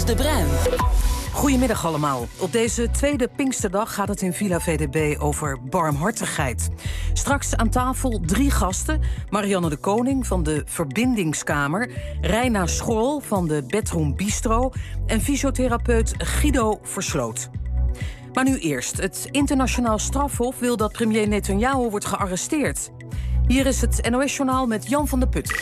de Bruin. Goedemiddag allemaal. Op deze tweede Pinksterdag gaat het in Villa VDB over barmhartigheid. Straks aan tafel 3 gasten. Marianne de Koning van de Verbindingskamer, Reina School van de Bedroom Bistro en fysiotherapeut Guido Versloot. Maar nu eerst. Het internationaal strafhof wil dat premier Netanyahu wordt gearresteerd. Hier is het NOS-journaal met Jan van der Put.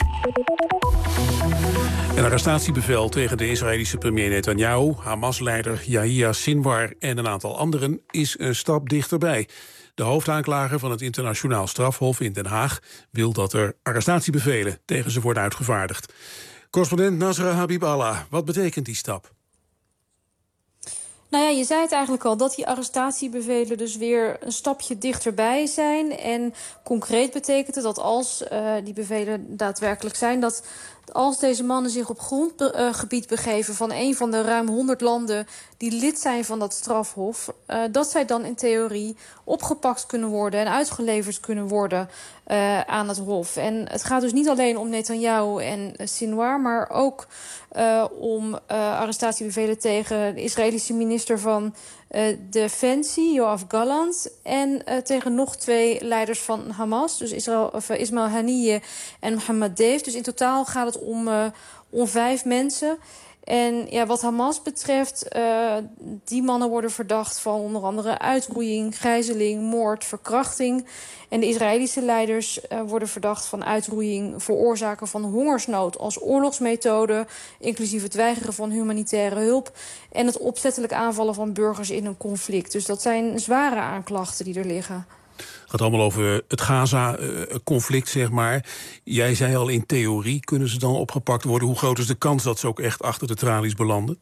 Een arrestatiebevel tegen de Israëlische premier Netanyahu, Hamas-leider Yahya Sinwar en een aantal anderen is een stap dichterbij. De hoofdaanklager van het internationaal strafhof in Den Haag wil dat er arrestatiebevelen tegen ze worden uitgevaardigd. Correspondent Nasra Habiballah, wat betekent die stap? Nou ja, je zei het eigenlijk al, dat die arrestatiebevelen dus weer een stapje dichterbij zijn. En concreet betekent het dat als die bevelen daadwerkelijk zijn, dat als deze mannen zich op grondgebied begeven van een van de ruim 100 landen die lid zijn van dat strafhof, dat zij dan in theorie opgepakt kunnen worden en uitgeleverd kunnen worden aan het hof. En het gaat dus niet alleen om Netanyahu en Sinwar, maar ook om arrestatiebevelen tegen de Israëlische minister van Defensie, Yoav Gallant, en tegen nog 2 leiders van Hamas, dus Ismail Haniyeh en Mohammed Deif. Dus in totaal gaat het om 5 mensen. En ja, wat Hamas betreft, die mannen worden verdacht van onder andere uitroeiing, gijzeling, moord, verkrachting. En de Israëlische leiders worden verdacht van uitroeiing, veroorzaken van hongersnood als oorlogsmethode, inclusief het weigeren van humanitaire hulp en het opzettelijk aanvallen van burgers in een conflict. Dus dat zijn zware aanklachten die er liggen. Het gaat allemaal over het Gaza-conflict, zeg maar. Jij zei al, in theorie kunnen ze dan opgepakt worden. Hoe groot is de kans dat ze ook echt achter de tralies belanden?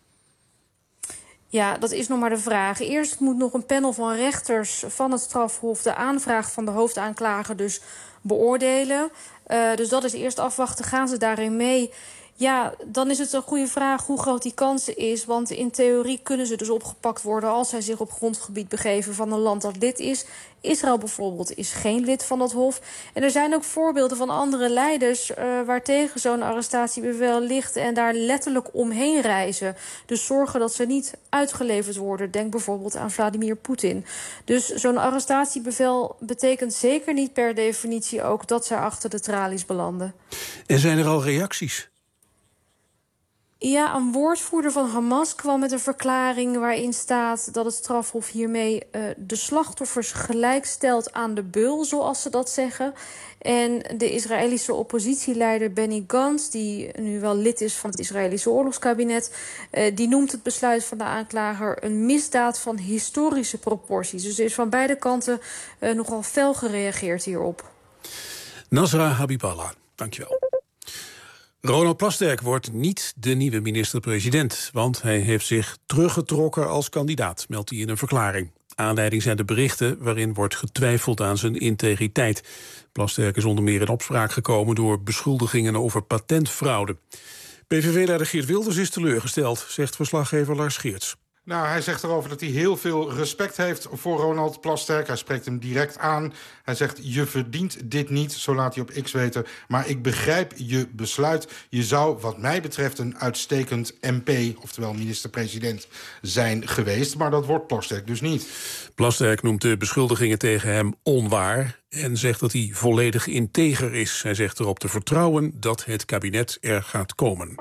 Ja, dat is nog maar de vraag. Eerst moet nog een panel van rechters van het strafhof de aanvraag van de hoofdaanklager dus beoordelen. Dus dat is eerst afwachten. Gaan ze daarin mee? Ja, dan is het een goede vraag hoe groot die kans is. Want in theorie kunnen ze dus opgepakt worden als zij zich op grondgebied begeven van een land dat lid is. Israël bijvoorbeeld is geen lid van dat hof. En er zijn ook voorbeelden van andere leiders waartegen zo'n arrestatiebevel ligt en daar letterlijk omheen reizen. Dus zorgen dat ze niet uitgeleverd worden. Denk bijvoorbeeld aan Vladimir Poetin. Dus zo'n arrestatiebevel betekent zeker niet per definitie ook dat zij achter de tralies belanden. En zijn er al reacties? Ja, een woordvoerder van Hamas kwam met een verklaring waarin staat dat het strafhof hiermee de slachtoffers gelijkstelt aan de beul, zoals ze dat zeggen. En de Israëlische oppositieleider Benny Gantz, die nu wel lid is van het Israëlische oorlogskabinet, die noemt het besluit van de aanklager een misdaad van historische proporties. Dus er is van beide kanten nogal fel gereageerd hierop. Nasra Habiballah, dankjewel. Ronald Plasterk wordt niet de nieuwe minister-president, want hij heeft zich teruggetrokken als kandidaat, meldt hij in een verklaring. Aanleiding zijn de berichten waarin wordt getwijfeld aan zijn integriteit. Plasterk is onder meer in opspraak gekomen door beschuldigingen over patentfraude. PVV-leider Geert Wilders is teleurgesteld, zegt verslaggever Lars Geerts. Nou, hij zegt erover dat hij heel veel respect heeft voor Ronald Plasterk. Hij spreekt hem direct aan. Hij zegt, je verdient dit niet, zo laat hij op X weten. Maar ik begrijp je besluit. Je zou, wat mij betreft, een uitstekend MP, oftewel minister-president, zijn geweest. Maar dat wordt Plasterk dus niet. Plasterk noemt de beschuldigingen tegen hem onwaar en zegt dat hij volledig integer is. Hij zegt erop te vertrouwen dat het kabinet er gaat komen.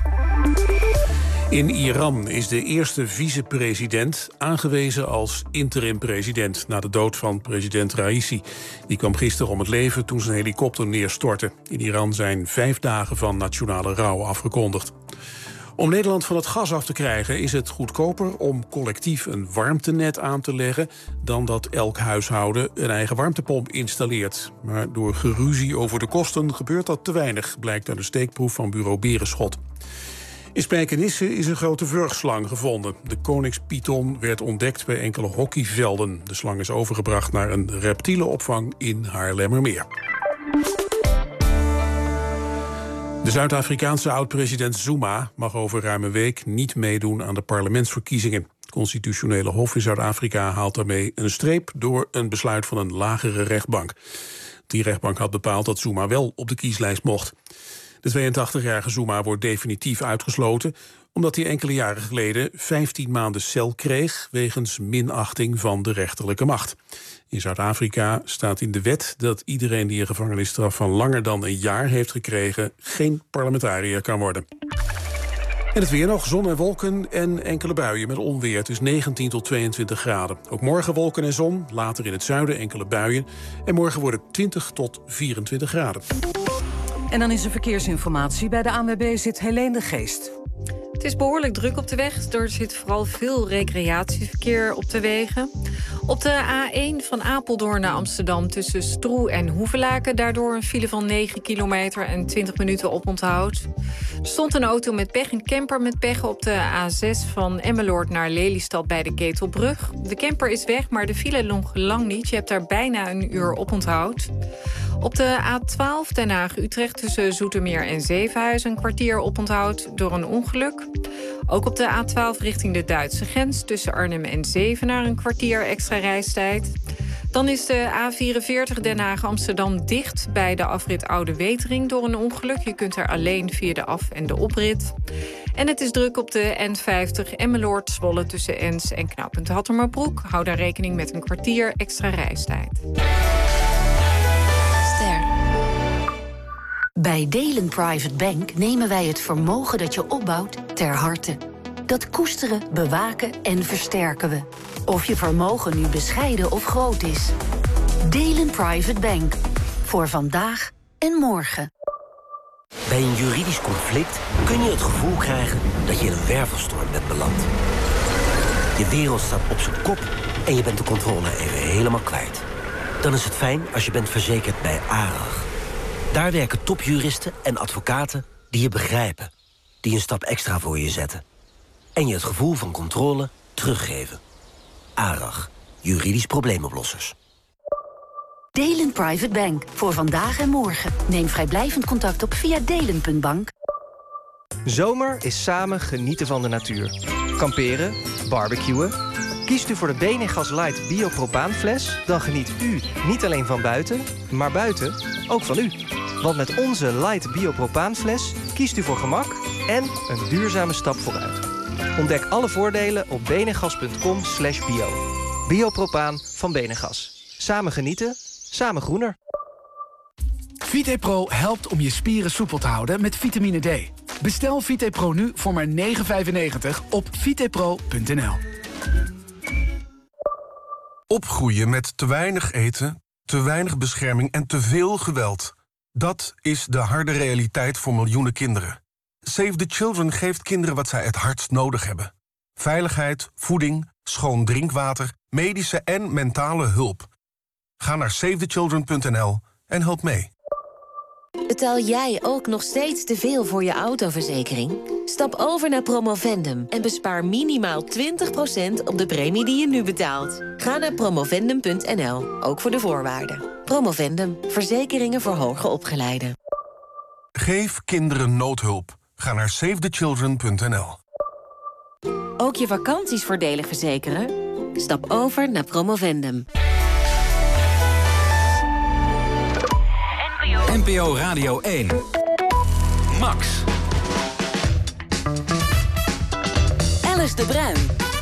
In Iran is de eerste vicepresident aangewezen als interim-president na de dood van president Raisi. Die kwam gisteren om het leven toen zijn helikopter neerstortte. In Iran zijn 5 dagen van nationale rouw afgekondigd. Om Nederland van het gas af te krijgen is het goedkoper om collectief een warmtenet aan te leggen dan dat elk huishouden een eigen warmtepomp installeert. Maar door geruzie over de kosten gebeurt dat te weinig, blijkt uit een steekproef van bureau Berenschot. In Spijkenisse is een grote wurgslang gevonden. De koningspython werd ontdekt bij enkele hockeyvelden. De slang is overgebracht naar een reptielenopvang in Haarlemmermeer. De Zuid-Afrikaanse oud-president Zuma mag over ruim een week niet meedoen aan de parlementsverkiezingen. Het Constitutionele Hof in Zuid-Afrika haalt daarmee een streep door een besluit van een lagere rechtbank. Die rechtbank had bepaald dat Zuma wel op de kieslijst mocht. De 82-jarige Zuma wordt definitief uitgesloten omdat hij enkele jaren geleden 15 maanden cel kreeg wegens minachting van de rechterlijke macht. In Zuid-Afrika staat in de wet dat iedereen die een gevangenisstraf van langer dan een jaar heeft gekregen geen parlementariër kan worden. En het weer nog, zon en wolken en enkele buien met onweer. Het is 19 tot 22 graden. Ook morgen wolken en zon, later in het zuiden enkele buien. En morgen wordt het 20 tot 24 graden. En dan is er verkeersinformatie. Bij de ANWB zit Helene de Geest. Het is behoorlijk druk op de weg. Er zit vooral veel recreatieverkeer op de wegen. Op de A1 van Apeldoorn naar Amsterdam tussen Stroe en Hoevelaken. Daardoor een file van 9 kilometer en 20 minuten oponthoud. Er stond een auto met pech, een camper met pech op de A6 van Emmeloord naar Lelystad bij de Ketelbrug. De camper is weg, maar de file nog lang niet. Je hebt daar bijna een uur oponthoud. Op de A12 Den Haag-Utrecht tussen Zoetermeer en Zevenhuizen een kwartier oponthoud door een ongeluk. Ook op de A12 richting de Duitse grens tussen Arnhem en Zevenaar een kwartier extra reistijd. Dan is de A44 Den Haag-Amsterdam dicht bij de afrit Oude Wetering door een ongeluk. Je kunt er alleen via de af- en de oprit. En het is druk op de N50 Emmeloord-Zwolle tussen Ens en knooppunt Hattermerbroek. Hou daar rekening met een kwartier extra reistijd. Bij Delen Private Bank nemen wij het vermogen dat je opbouwt ter harte. Dat koesteren, bewaken en versterken we. Of je vermogen nu bescheiden of groot is. Delen Private Bank. Voor vandaag en morgen. Bij een juridisch conflict kun je het gevoel krijgen dat je in een wervelstorm bent beland. Je wereld staat op zijn kop en je bent de controle even helemaal kwijt. Dan is het fijn als je bent verzekerd bij ARAG. Daar werken topjuristen en advocaten die je begrijpen. Die een stap extra voor je zetten. En je het gevoel van controle teruggeven. ARAG. Juridisch probleemoplossers. Delen Private Bank. Voor vandaag en morgen. Neem vrijblijvend contact op via delen.bank. Zomer is samen genieten van de natuur. Kamperen, barbecuen. Kiest u voor de Benegas Light Biopropaanfles... dan geniet u niet alleen van buiten, maar buiten ook van u. Want met onze Light Biopropaanfles kiest u voor gemak en een duurzame stap vooruit. Ontdek alle voordelen op benegas.com/bio. Biopropaan van Benegas. Samen genieten, samen groener. VitePro helpt om je spieren soepel te houden met vitamine D. Bestel VitePro nu voor maar €9,95 op vitepro.nl. Opgroeien met te weinig eten, te weinig bescherming en te veel geweld. Dat is de harde realiteit voor miljoenen kinderen. Save the Children geeft kinderen wat zij het hardst nodig hebben. Veiligheid, voeding, schoon drinkwater, medische en mentale hulp. Ga naar savethechildren.nl en help mee. Betaal jij ook nog steeds te veel voor je autoverzekering? Stap over naar Promovendum en bespaar minimaal 20% op de premie die je nu betaalt. Ga naar promovendum.nl, ook voor de voorwaarden. Promovendum, verzekeringen voor hoger opgeleiden. Geef kinderen noodhulp. Ga naar savethechildren.nl. Ook je vakanties voordelig verzekeren? Stap over naar Promovendum. NPO Radio 1. Max. Alice de Bruin.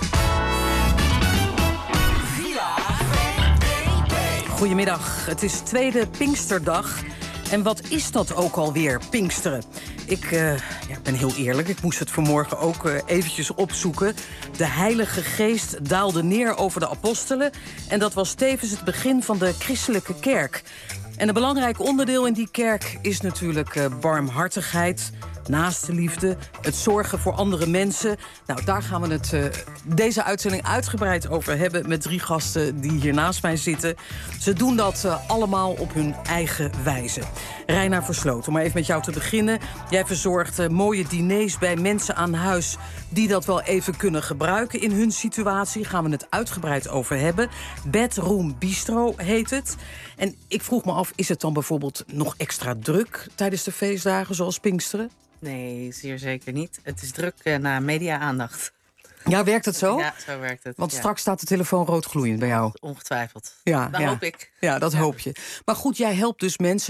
Goedemiddag, het is tweede Pinksterdag. En wat is dat ook alweer, Pinksteren? Ik ben heel eerlijk, ik moest het vanmorgen ook eventjes opzoeken. De Heilige Geest daalde neer over de apostelen. En dat was tevens het begin van de christelijke kerk. En een belangrijk onderdeel in die kerk is natuurlijk barmhartigheid, naastenliefde, het zorgen voor andere mensen. Nou, daar gaan we het deze uitzending uitgebreid over hebben met 3 gasten die hier naast mij zitten. Ze doen dat allemaal op hun eigen wijze. Reina Versloot, om maar even met jou te beginnen. Jij verzorgt mooie diners bij mensen aan huis die dat wel even kunnen gebruiken in hun situatie. Gaan we het uitgebreid over hebben. Bedroom Bistro heet het. En ik vroeg me af, is het dan bijvoorbeeld nog extra druk tijdens de feestdagen zoals Pinksteren? Nee, zeer zeker niet. Het is druk naar media-aandacht. Ja, werkt het zo? Ja, zo werkt het. Want straks staat de telefoon rood gloeiend bij jou. Ongetwijfeld. Ja, dat hoop ik. Ja, dat hoop je. Maar goed, jij helpt dus mensen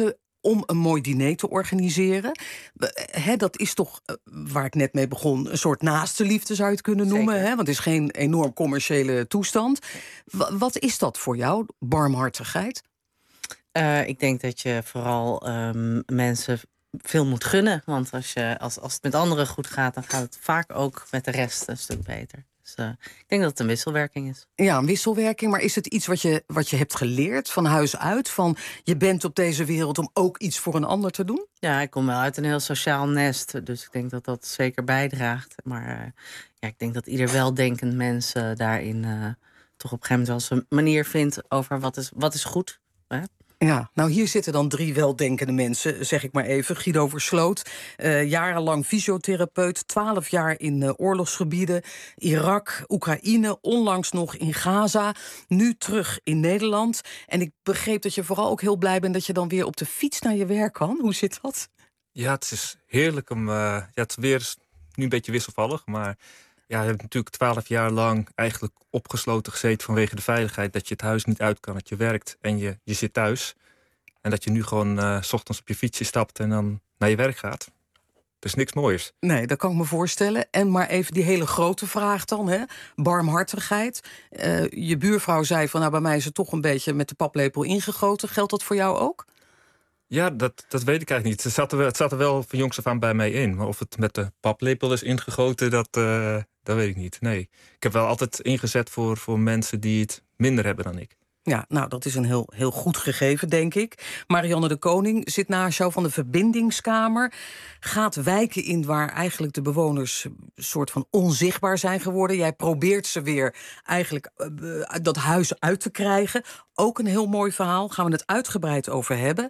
om een mooi diner te organiseren. Dat is toch, waar ik net mee begon, een soort naaste liefde zou je het kunnen noemen. Want het is geen enorm commerciële toestand. Wat is dat voor jou, barmhartigheid? Ik denk dat je vooral mensen veel moet gunnen. Want als het met anderen goed gaat, dan gaat het vaak ook met de rest een stuk beter. Dus ik denk dat het een wisselwerking is. Ja, een wisselwerking. Maar is het iets wat je hebt geleerd van huis uit? Van je bent op deze wereld om ook iets voor een ander te doen? Ja, ik kom wel uit een heel sociaal nest. Dus ik denk dat dat zeker bijdraagt. Maar ik denk dat ieder weldenkend mens daarin toch op een gegeven moment wel zijn manier vindt over wat is goed. Hè? Ja, nou hier zitten dan 3 weldenkende mensen, zeg ik maar even. Guido Versloot, jarenlang fysiotherapeut, 12 jaar in oorlogsgebieden. Irak, Oekraïne, onlangs nog in Gaza, nu terug in Nederland. En ik begreep dat je vooral ook heel blij bent dat je dan weer op de fiets naar je werk kan. Hoe zit dat? Ja, het is heerlijk om... het weer is nu een beetje wisselvallig, maar... Ja, je hebt natuurlijk 12 jaar lang eigenlijk opgesloten gezeten vanwege de veiligheid. Dat je het huis niet uit kan, dat je werkt en je zit thuis. En dat je nu gewoon 's ochtends op je fietsje stapt en dan naar je werk gaat. Dat is niks moois. Nee, dat kan ik me voorstellen. En maar even die hele grote vraag dan, hè? Barmhartigheid. Je buurvrouw zei van, bij mij is het toch een beetje met de paplepel ingegoten. Geldt dat voor jou ook? Ja, dat weet ik eigenlijk niet. Het zat er wel van jongs af aan bij mij in. Maar of het met de paplepel is ingegoten, dat weet ik niet. Nee, ik heb wel altijd ingezet voor mensen die het minder hebben dan ik. Ja, nou, dat is een heel goed gegeven, denk ik. Marianne de Koning zit naast jou van de Verbindingskamer. Gaat wijken in waar eigenlijk de bewoners een soort van onzichtbaar zijn geworden. Jij probeert ze weer eigenlijk dat huis uit te krijgen. Ook een heel mooi verhaal, gaan we het uitgebreid over hebben.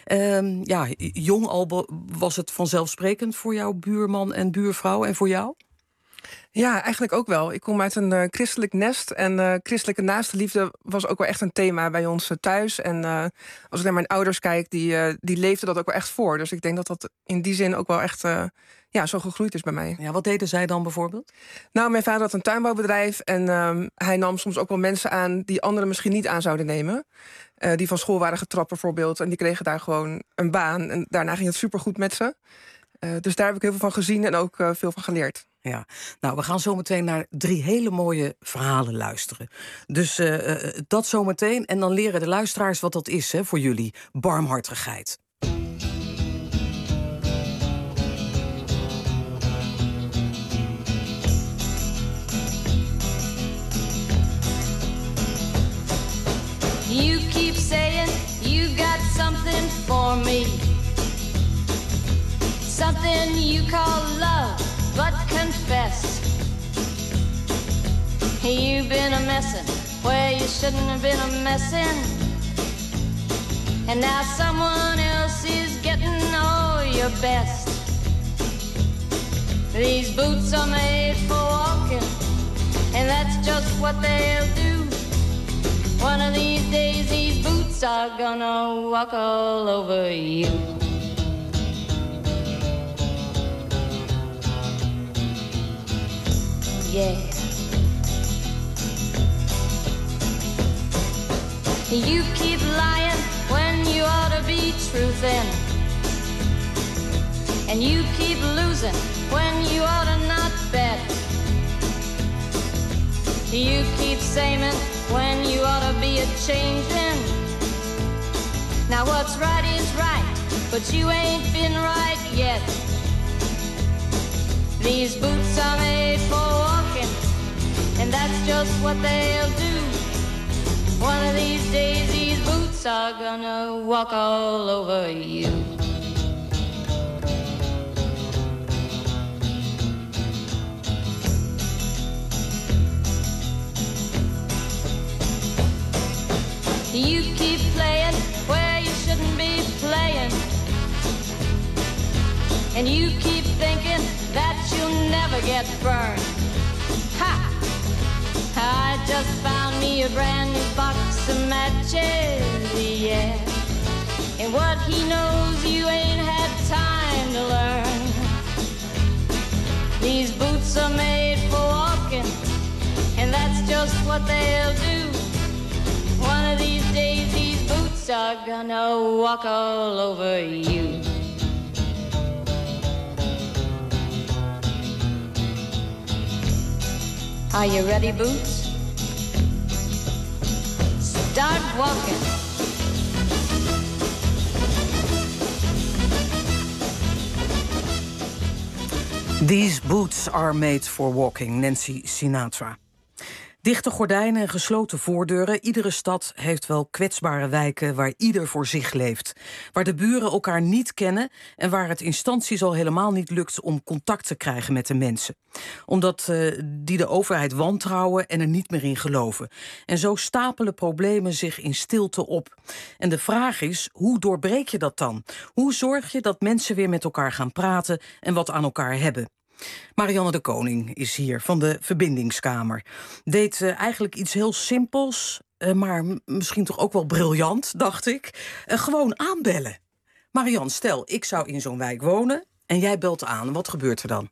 Jong al was het vanzelfsprekend voor jouw buurman en buurvrouw en voor jou? Ja, eigenlijk ook wel. Ik kom uit een christelijk nest en christelijke naaste liefde was ook wel echt een thema bij ons thuis. En als ik naar mijn ouders kijk, die leefden dat ook wel echt voor. Dus ik denk dat dat in die zin ook wel echt zo gegroeid is bij mij. Ja, wat deden zij dan bijvoorbeeld? Nou, mijn vader had een tuinbouwbedrijf en hij nam soms ook wel mensen aan die anderen misschien niet aan zouden nemen. Die van school waren getrapt bijvoorbeeld en die kregen daar gewoon een baan. En daarna ging het supergoed met ze. Dus daar heb ik heel veel van gezien en ook veel van geleerd. Ja, nou, we gaan zo meteen naar 3 hele mooie verhalen luisteren. Dus dat zo meteen. En dan leren de luisteraars wat dat is voor jullie. Barmhartigheid. You keep saying you got something for me. Something you call love. But confess, you've been a messin' where you shouldn't have been a messin'. And now someone else is getting all your best. These boots are made for walking, and that's just what they'll do. One of these days these boots are gonna walk all over you. Yeah. You keep lying when you ought to be truthin'. And you keep losing when you ought to not bet. You keep saying when you ought to be a-changin'. Now what's right is right, but you ain't been right yet. These boots are made for walking, and that's just what they'll do. One of these days these boots are gonna walk all over you. You keep playing where you shouldn't be playing, and you keep thinking that you'll never get burned. Ha! I just found me a brand new box of matches, yeah. And what he knows you ain't had time to learn. These boots are made for walking, and that's just what they'll do. One of these days these boots are gonna walk all over you. Are you ready, Boots? Start walking. These boots are made for walking, Nancy Sinatra. Dichte gordijnen en gesloten voordeuren. Iedere stad heeft wel kwetsbare wijken waar ieder voor zich leeft. Waar de buren elkaar niet kennen en waar het instanties al helemaal niet lukt om contact te krijgen met de mensen. Omdat die de overheid wantrouwen en er niet meer in geloven. En zo stapelen problemen zich in stilte op. En de vraag is, hoe doorbreek je dat dan? Hoe zorg je dat mensen weer met elkaar gaan praten en wat aan elkaar hebben? Marianne de Koning is hier van de Verbindingskamer. Deed eigenlijk iets heel simpels, maar misschien toch ook wel briljant, dacht ik. Gewoon aanbellen. Marianne, stel, ik zou in zo'n wijk wonen en jij belt aan. Wat gebeurt er dan?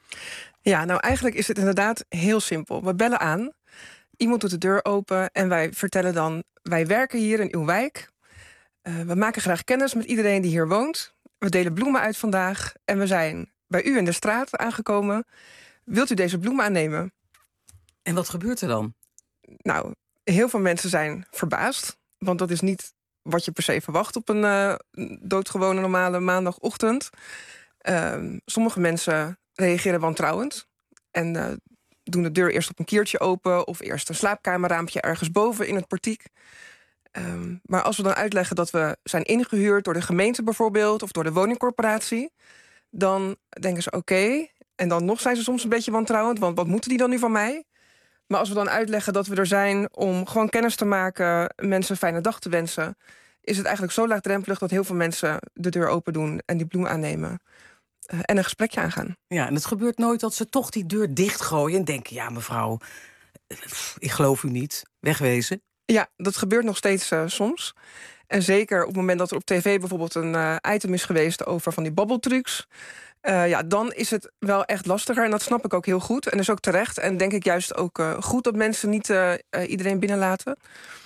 Ja, nou eigenlijk is het inderdaad heel simpel. We bellen aan, iemand doet de deur open en wij vertellen dan: wij werken hier in uw wijk. We maken graag kennis met iedereen die hier woont. We delen bloemen uit vandaag en we zijn bij u in de straat aangekomen. Wilt u deze bloemen aannemen? En wat gebeurt er dan? Nou, heel veel mensen zijn verbaasd. Want dat is niet wat je per se verwacht op een doodgewone normale maandagochtend. Sommige mensen reageren wantrouwend. En doen de deur eerst op een kiertje open. Of eerst een slaapkamerraampje ergens boven in het portiek. Maar als we dan uitleggen dat we zijn ingehuurd door de gemeente bijvoorbeeld, of door de woningcorporatie, dan denken ze oké. En dan nog zijn ze soms een beetje wantrouwend, want wat moeten die dan nu van mij? Maar als we dan uitleggen dat we er zijn om gewoon kennis te maken, mensen een fijne dag te wensen, is het eigenlijk zo laagdrempelig dat heel veel mensen de deur open doen en die bloem aannemen. En een gesprekje aangaan. Ja, en het gebeurt nooit dat ze toch die deur dichtgooien en denken: ja, mevrouw, ik geloof u niet, wegwezen. Ja, dat gebeurt nog steeds soms. En zeker op het moment dat er op tv bijvoorbeeld een item is geweest over van die babbeltrucs, dan is het wel echt lastiger. En dat snap ik ook heel goed. En dat is ook terecht. En denk ik juist ook goed dat mensen niet iedereen binnenlaten.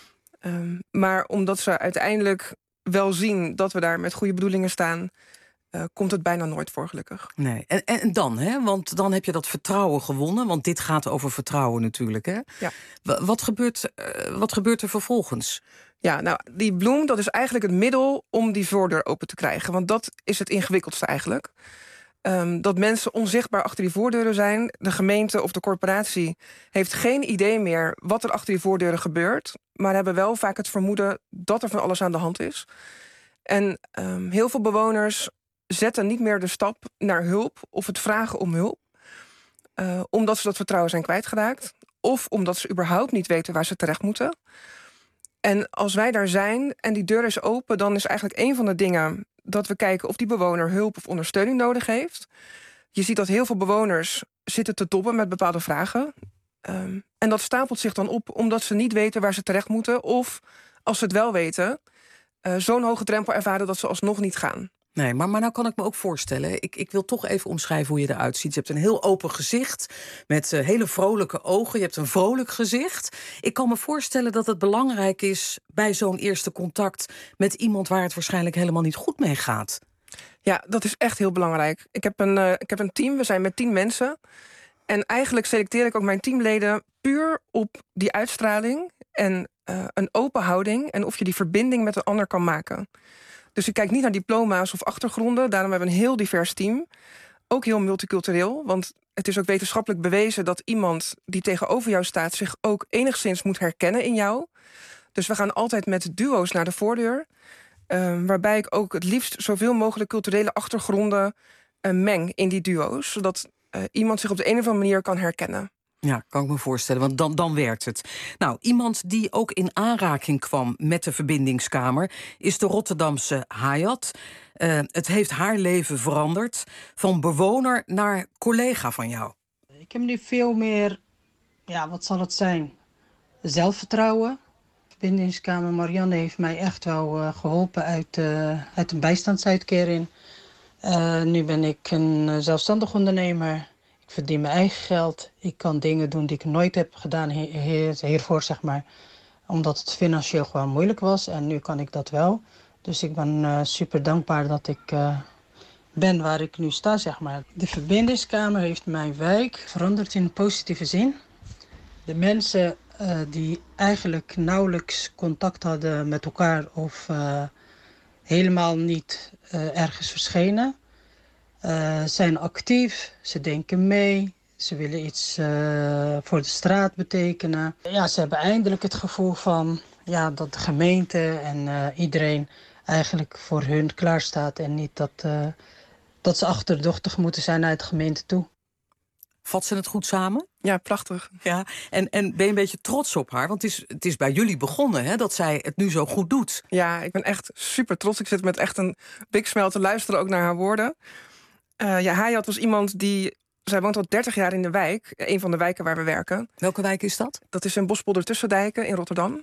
Maar omdat ze uiteindelijk wel zien dat we daar met goede bedoelingen staan, komt het bijna nooit voor, gelukkig. Nee. En dan, hè? Want dan heb je dat vertrouwen gewonnen. Want dit gaat over vertrouwen natuurlijk, hè? Ja. Wat gebeurt er vervolgens? Ja, nou, die bloem, dat is eigenlijk het middel om die voordeur open te krijgen. Want dat is het ingewikkeldste eigenlijk. Dat mensen onzichtbaar achter die voordeuren zijn. De gemeente of de corporatie heeft geen idee meer wat er achter die voordeuren gebeurt, maar hebben wel vaak het vermoeden dat er van alles aan de hand is. En heel veel bewoners zetten niet meer de stap naar hulp of het vragen om hulp, omdat ze dat vertrouwen zijn kwijtgeraakt, of omdat ze überhaupt niet weten waar ze terecht moeten. En als wij daar zijn en die deur is open, dan is eigenlijk een van de dingen dat we kijken of die bewoner hulp of ondersteuning nodig heeft. Je ziet dat heel veel bewoners zitten te dobben met bepaalde vragen. En dat stapelt zich dan op omdat ze niet weten waar ze terecht moeten, of als ze het wel weten, zo'n hoge drempel ervaren dat ze alsnog niet gaan. Nee, maar nou kan ik me ook voorstellen, ik wil toch even omschrijven hoe je eruit ziet. Je hebt een heel open gezicht met hele vrolijke ogen. Je hebt een vrolijk gezicht. Ik kan me voorstellen dat het belangrijk is bij zo'n eerste contact met iemand waar het waarschijnlijk helemaal niet goed mee gaat. Ja, dat is echt heel belangrijk. Ik heb een team, we zijn met 10 mensen. En eigenlijk selecteer ik ook mijn teamleden puur op die uitstraling en een open houding en of je die verbinding met een ander kan maken. Dus ik kijk niet naar diploma's of achtergronden. Daarom hebben we een heel divers team. Ook heel multicultureel. Want het is ook wetenschappelijk bewezen dat iemand die tegenover jou staat zich ook enigszins moet herkennen in jou. Dus we gaan altijd met duo's naar de voordeur. Waarbij ik ook het liefst zoveel mogelijk culturele achtergronden meng in die duo's. Zodat iemand zich op de een of andere manier kan herkennen. Ja, kan ik me voorstellen, want dan werkt het. Nou, iemand die ook in aanraking kwam met de Verbindingskamer is de Rotterdamse Hayat. Het heeft haar leven veranderd, van bewoner naar collega van jou. Ik heb nu veel meer, wat zal het zijn? Zelfvertrouwen. De Verbindingskamer Marianne heeft mij echt wel geholpen uit een bijstandsuitkering. Nu ben ik een zelfstandig ondernemer. Ik verdien mijn eigen geld. Ik kan dingen doen die ik nooit heb gedaan hiervoor, zeg maar. Omdat het financieel gewoon moeilijk was en nu kan ik dat wel. Dus ik ben super dankbaar dat ik ben waar ik nu sta, zeg maar. De verbindingskamer heeft mijn wijk veranderd in positieve zin. De mensen die eigenlijk nauwelijks contact hadden met elkaar of helemaal niet ergens verschenen, zijn actief, ze denken mee, ze willen iets voor de straat betekenen. Ja, ze hebben eindelijk het gevoel van dat de gemeente en iedereen eigenlijk voor hun klaarstaat en niet dat ze achterdochtig moeten zijn naar de gemeente toe. Vat ze het goed samen? Ja, prachtig. Ja, en ben je een beetje trots op haar? Want het is bij jullie begonnen, hè, dat zij het nu zo goed doet. Ja, ik ben echt super trots. Ik zit met echt een big smile te luisteren ook naar haar woorden. Hayat was iemand die... Zij woont al 30 jaar in de wijk, een van de wijken waar we werken. Welke wijk is dat? Dat is in Bospolder Tussendijken in Rotterdam.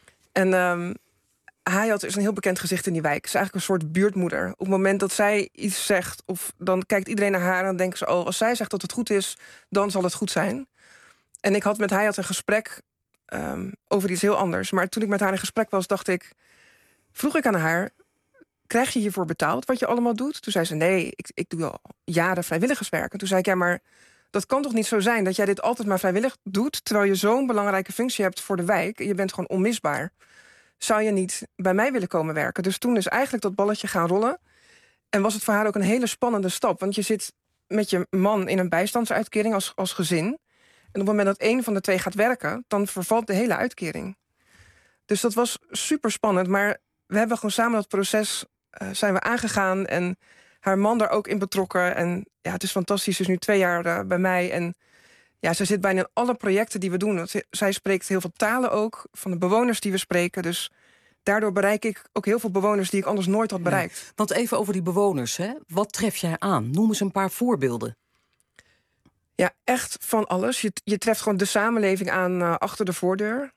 En Hayat is een heel bekend gezicht in die wijk. Ze is eigenlijk een soort buurtmoeder. Op het moment dat zij iets zegt, dan kijkt iedereen naar haar en dan denken ze, als zij zegt dat het goed is, dan zal het goed zijn. En ik had met Hayat een gesprek over iets heel anders. Maar toen ik met haar in gesprek was, vroeg ik aan haar, krijg je hiervoor betaald wat je allemaal doet? Toen zei ze, nee, ik doe al jaren vrijwilligerswerk. En toen zei ik, ja, maar dat kan toch niet zo zijn dat jij dit altijd maar vrijwillig doet, terwijl je zo'n belangrijke functie hebt voor de wijk. Je bent gewoon onmisbaar. Zou je niet bij mij willen komen werken? Dus toen is eigenlijk dat balletje gaan rollen. En was het voor haar ook een hele spannende stap. Want je zit met je man in een bijstandsuitkering als gezin. En op het moment dat één van de twee gaat werken, dan vervalt de hele uitkering. Dus dat was super spannend. Maar we hebben gewoon samen dat proces zijn we aangegaan. En haar man daar ook in betrokken. En ja, het is fantastisch. Ze is nu 2 jaar bij mij. En ja, zij zit bijna in alle projecten die we doen. Zij spreekt heel veel talen ook, van de bewoners die we spreken. Dus daardoor bereik ik ook heel veel bewoners die ik anders nooit had bereikt. Ja, want even over die bewoners, hè? Wat tref jij aan? Noem eens een paar voorbeelden. Ja, echt van alles. Je treft gewoon de samenleving aan achter de voordeur.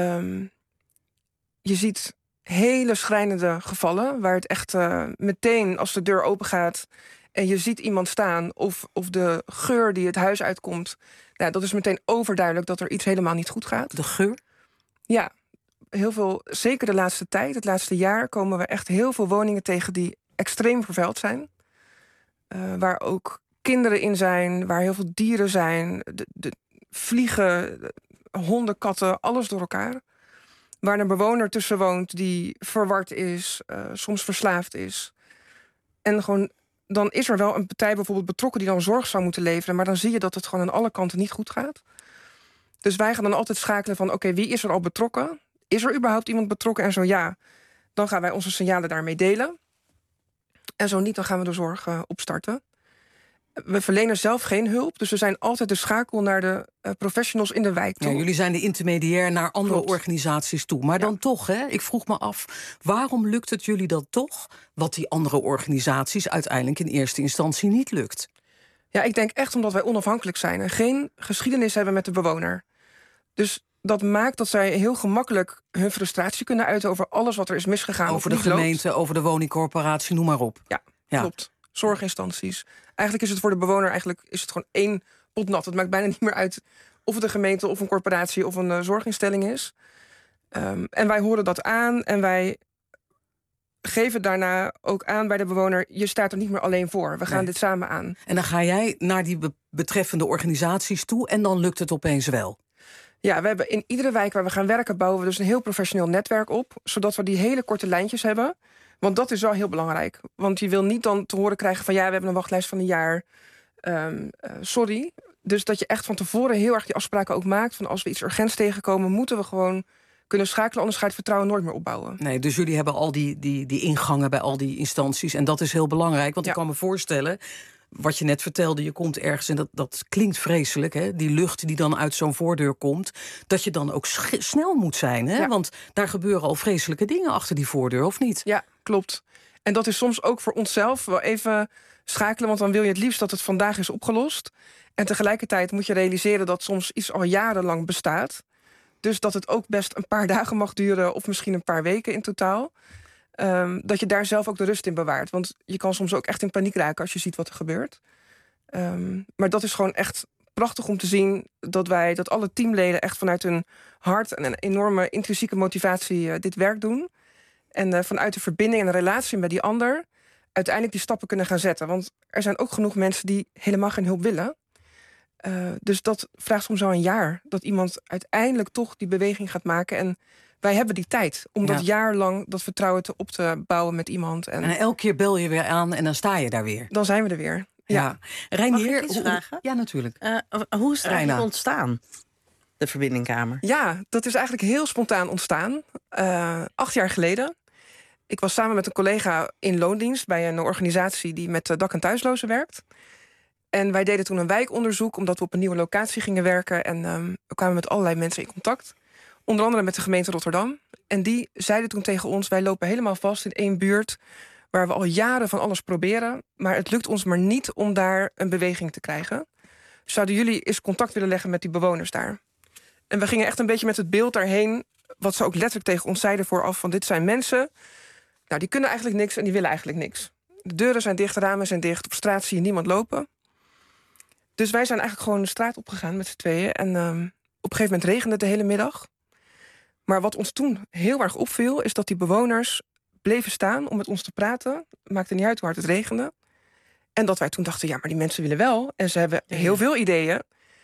Je ziet hele schrijnende gevallen, waar het echt meteen als de deur open gaat en je ziet iemand staan, of de geur die het huis uitkomt, ja, dat is meteen overduidelijk dat er iets helemaal niet goed gaat. De geur? Ja, heel veel, zeker de laatste tijd, het laatste jaar, komen we echt heel veel woningen tegen die extreem vervuild zijn. Waar ook kinderen in zijn, waar heel veel dieren zijn, de vliegen, honden, katten, alles door elkaar. Waar een bewoner tussen woont die verward is, soms verslaafd is. En gewoon, dan is er wel een partij bijvoorbeeld betrokken die dan zorg zou moeten leveren, maar dan zie je dat het gewoon aan alle kanten niet goed gaat. Dus wij gaan dan altijd schakelen van, oké, wie is er al betrokken? Is er überhaupt iemand betrokken? En zo ja, dan gaan wij onze signalen daarmee delen. En zo niet, dan gaan we de zorg opstarten. We verlenen zelf geen hulp, dus we zijn altijd de schakel naar de professionals in de wijk toe. Ja, jullie zijn de intermediair naar andere organisaties toe. Maar dan toch, hè, ik vroeg me af, waarom lukt het jullie dan toch, wat die andere organisaties uiteindelijk in eerste instantie niet lukt? Ja, ik denk echt omdat wij onafhankelijk zijn en geen geschiedenis hebben met de bewoner. Dus dat maakt dat zij heel gemakkelijk hun frustratie kunnen uiten over alles wat er is misgegaan. Over de gemeente, over de woningcorporatie, noem maar op. Ja, klopt. Zorginstanties. Eigenlijk is het voor de bewoner gewoon één pot nat. Het maakt bijna niet meer uit of het een gemeente of een corporatie of een zorginstelling is. En wij horen dat aan en wij geven daarna ook aan bij de bewoner, je staat er niet meer alleen voor. We gaan dit samen aan. En dan ga jij naar die betreffende organisaties toe en dan lukt het opeens wel. Ja, we hebben in iedere wijk waar we gaan werken, bouwen we dus een heel professioneel netwerk op, zodat we die hele korte lijntjes hebben. Want dat is wel heel belangrijk. Want je wil niet dan te horen krijgen van, ja, we hebben een wachtlijst van een jaar. Sorry. Dus dat je echt van tevoren heel erg die afspraken ook maakt van, als we iets urgents tegenkomen, moeten we gewoon kunnen schakelen, anders ga je het vertrouwen nooit meer opbouwen. Nee, dus jullie hebben al die ingangen bij al die instanties. En dat is heel belangrijk, want ik kan me voorstellen, wat je net vertelde, je komt ergens en dat klinkt vreselijk, hè? Die lucht die dan uit zo'n voordeur komt, dat je dan ook snel moet zijn, hè? Ja. Want daar gebeuren al vreselijke dingen achter die voordeur, of niet? Ja, klopt. En dat is soms ook voor onszelf wel even schakelen, want dan wil je het liefst dat het vandaag is opgelost. En tegelijkertijd moet je realiseren dat soms iets al jarenlang bestaat. Dus dat het ook best een paar dagen mag duren, of misschien een paar weken in totaal. Dat je daar zelf ook de rust in bewaart. Want je kan soms ook echt in paniek raken als je ziet wat er gebeurt. Maar dat is gewoon echt prachtig om te zien dat alle teamleden echt vanuit hun hart en een enorme intrinsieke motivatie dit werk doen. En vanuit de verbinding en de relatie met die ander uiteindelijk die stappen kunnen gaan zetten. Want er zijn ook genoeg mensen die helemaal geen hulp willen. Dus dat vraagt soms al een jaar. Dat iemand uiteindelijk toch die beweging gaat maken. En wij hebben die tijd om dat jaar lang dat vertrouwen op te bouwen met iemand. En elke keer bel je weer aan en dan sta je daar weer. Dan zijn we er weer. Ja. Reinier, mag ik iets vragen? Ja, natuurlijk. Hoe is het eigenlijk ontstaan, de Verbindingkamer? Ja, dat is eigenlijk heel spontaan ontstaan. 8 jaar geleden. Ik was samen met een collega in loondienst bij een organisatie die met dak- en thuislozen werkt. En wij deden toen een wijkonderzoek, omdat we op een nieuwe locatie gingen werken. En we kwamen met allerlei mensen in contact. Onder andere met de gemeente Rotterdam. En die zeiden toen tegen ons, wij lopen helemaal vast in één buurt waar we al jaren van alles proberen, maar het lukt ons maar niet om daar een beweging te krijgen. Zouden jullie eens contact willen leggen met die bewoners daar? En we gingen echt een beetje met het beeld daarheen, wat ze ook letterlijk tegen ons zeiden vooraf, van dit zijn mensen, nou, die kunnen eigenlijk niks en die willen eigenlijk niks. De deuren zijn dicht, de ramen zijn dicht, op straat zie je niemand lopen. Dus wij zijn eigenlijk gewoon de straat opgegaan met z'n tweeën. En op een gegeven moment regende het de hele middag. Maar wat ons toen heel erg opviel, is dat die bewoners bleven staan om met ons te praten. Maakte niet uit hoe hard het regende. En dat wij toen dachten, ja, maar die mensen willen wel. En ze hebben heel veel ideeën.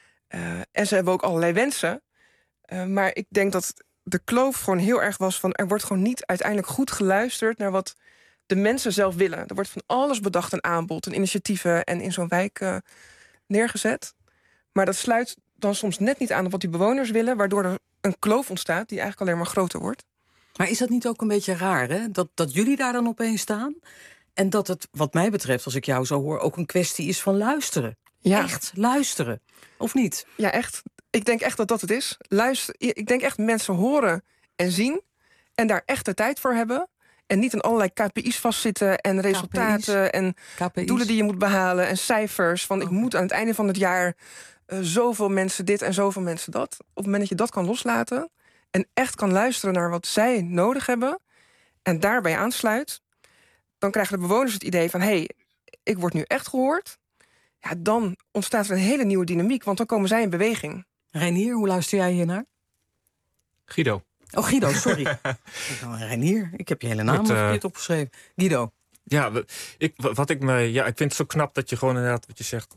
En ze hebben ook allerlei wensen. Maar ik denk dat de kloof gewoon heel erg was van, er wordt gewoon niet uiteindelijk goed geluisterd naar wat de mensen zelf willen. Er wordt van alles bedacht, een aanbod, een initiatieven en in zo'n wijk neergezet. Maar dat sluit dan soms net niet aan op wat die bewoners willen, waardoor er een kloof ontstaat die eigenlijk alleen maar groter wordt. Maar is dat niet ook een beetje raar, hè? Dat jullie daar dan opeens staan en dat het, wat mij betreft, als ik jou zo hoor, ook een kwestie is van luisteren. Ja. Echt luisteren, of niet? Ja, echt. Ik denk echt dat dat het is. Ik denk echt mensen horen en zien en daar echt de tijd voor hebben. En niet in allerlei KPI's vastzitten en resultaten en doelen die je moet behalen en cijfers. Van ik moet aan het einde van het jaar zoveel mensen dit en zoveel mensen dat. Op het moment dat je dat kan loslaten en echt kan luisteren naar wat zij nodig hebben en daarbij aansluit, dan krijgen de bewoners het idee van, hé, ik word nu echt gehoord. Ja, dan ontstaat er een hele nieuwe dynamiek, want dan komen zij in beweging. Reinier, hoe luister jij hier naar? Guido. Oh, Guido, sorry. Reinier, ik heb je hele naam verkeerd opgeschreven. Guido. Ja, ik vind het zo knap dat je gewoon inderdaad, wat je zegt,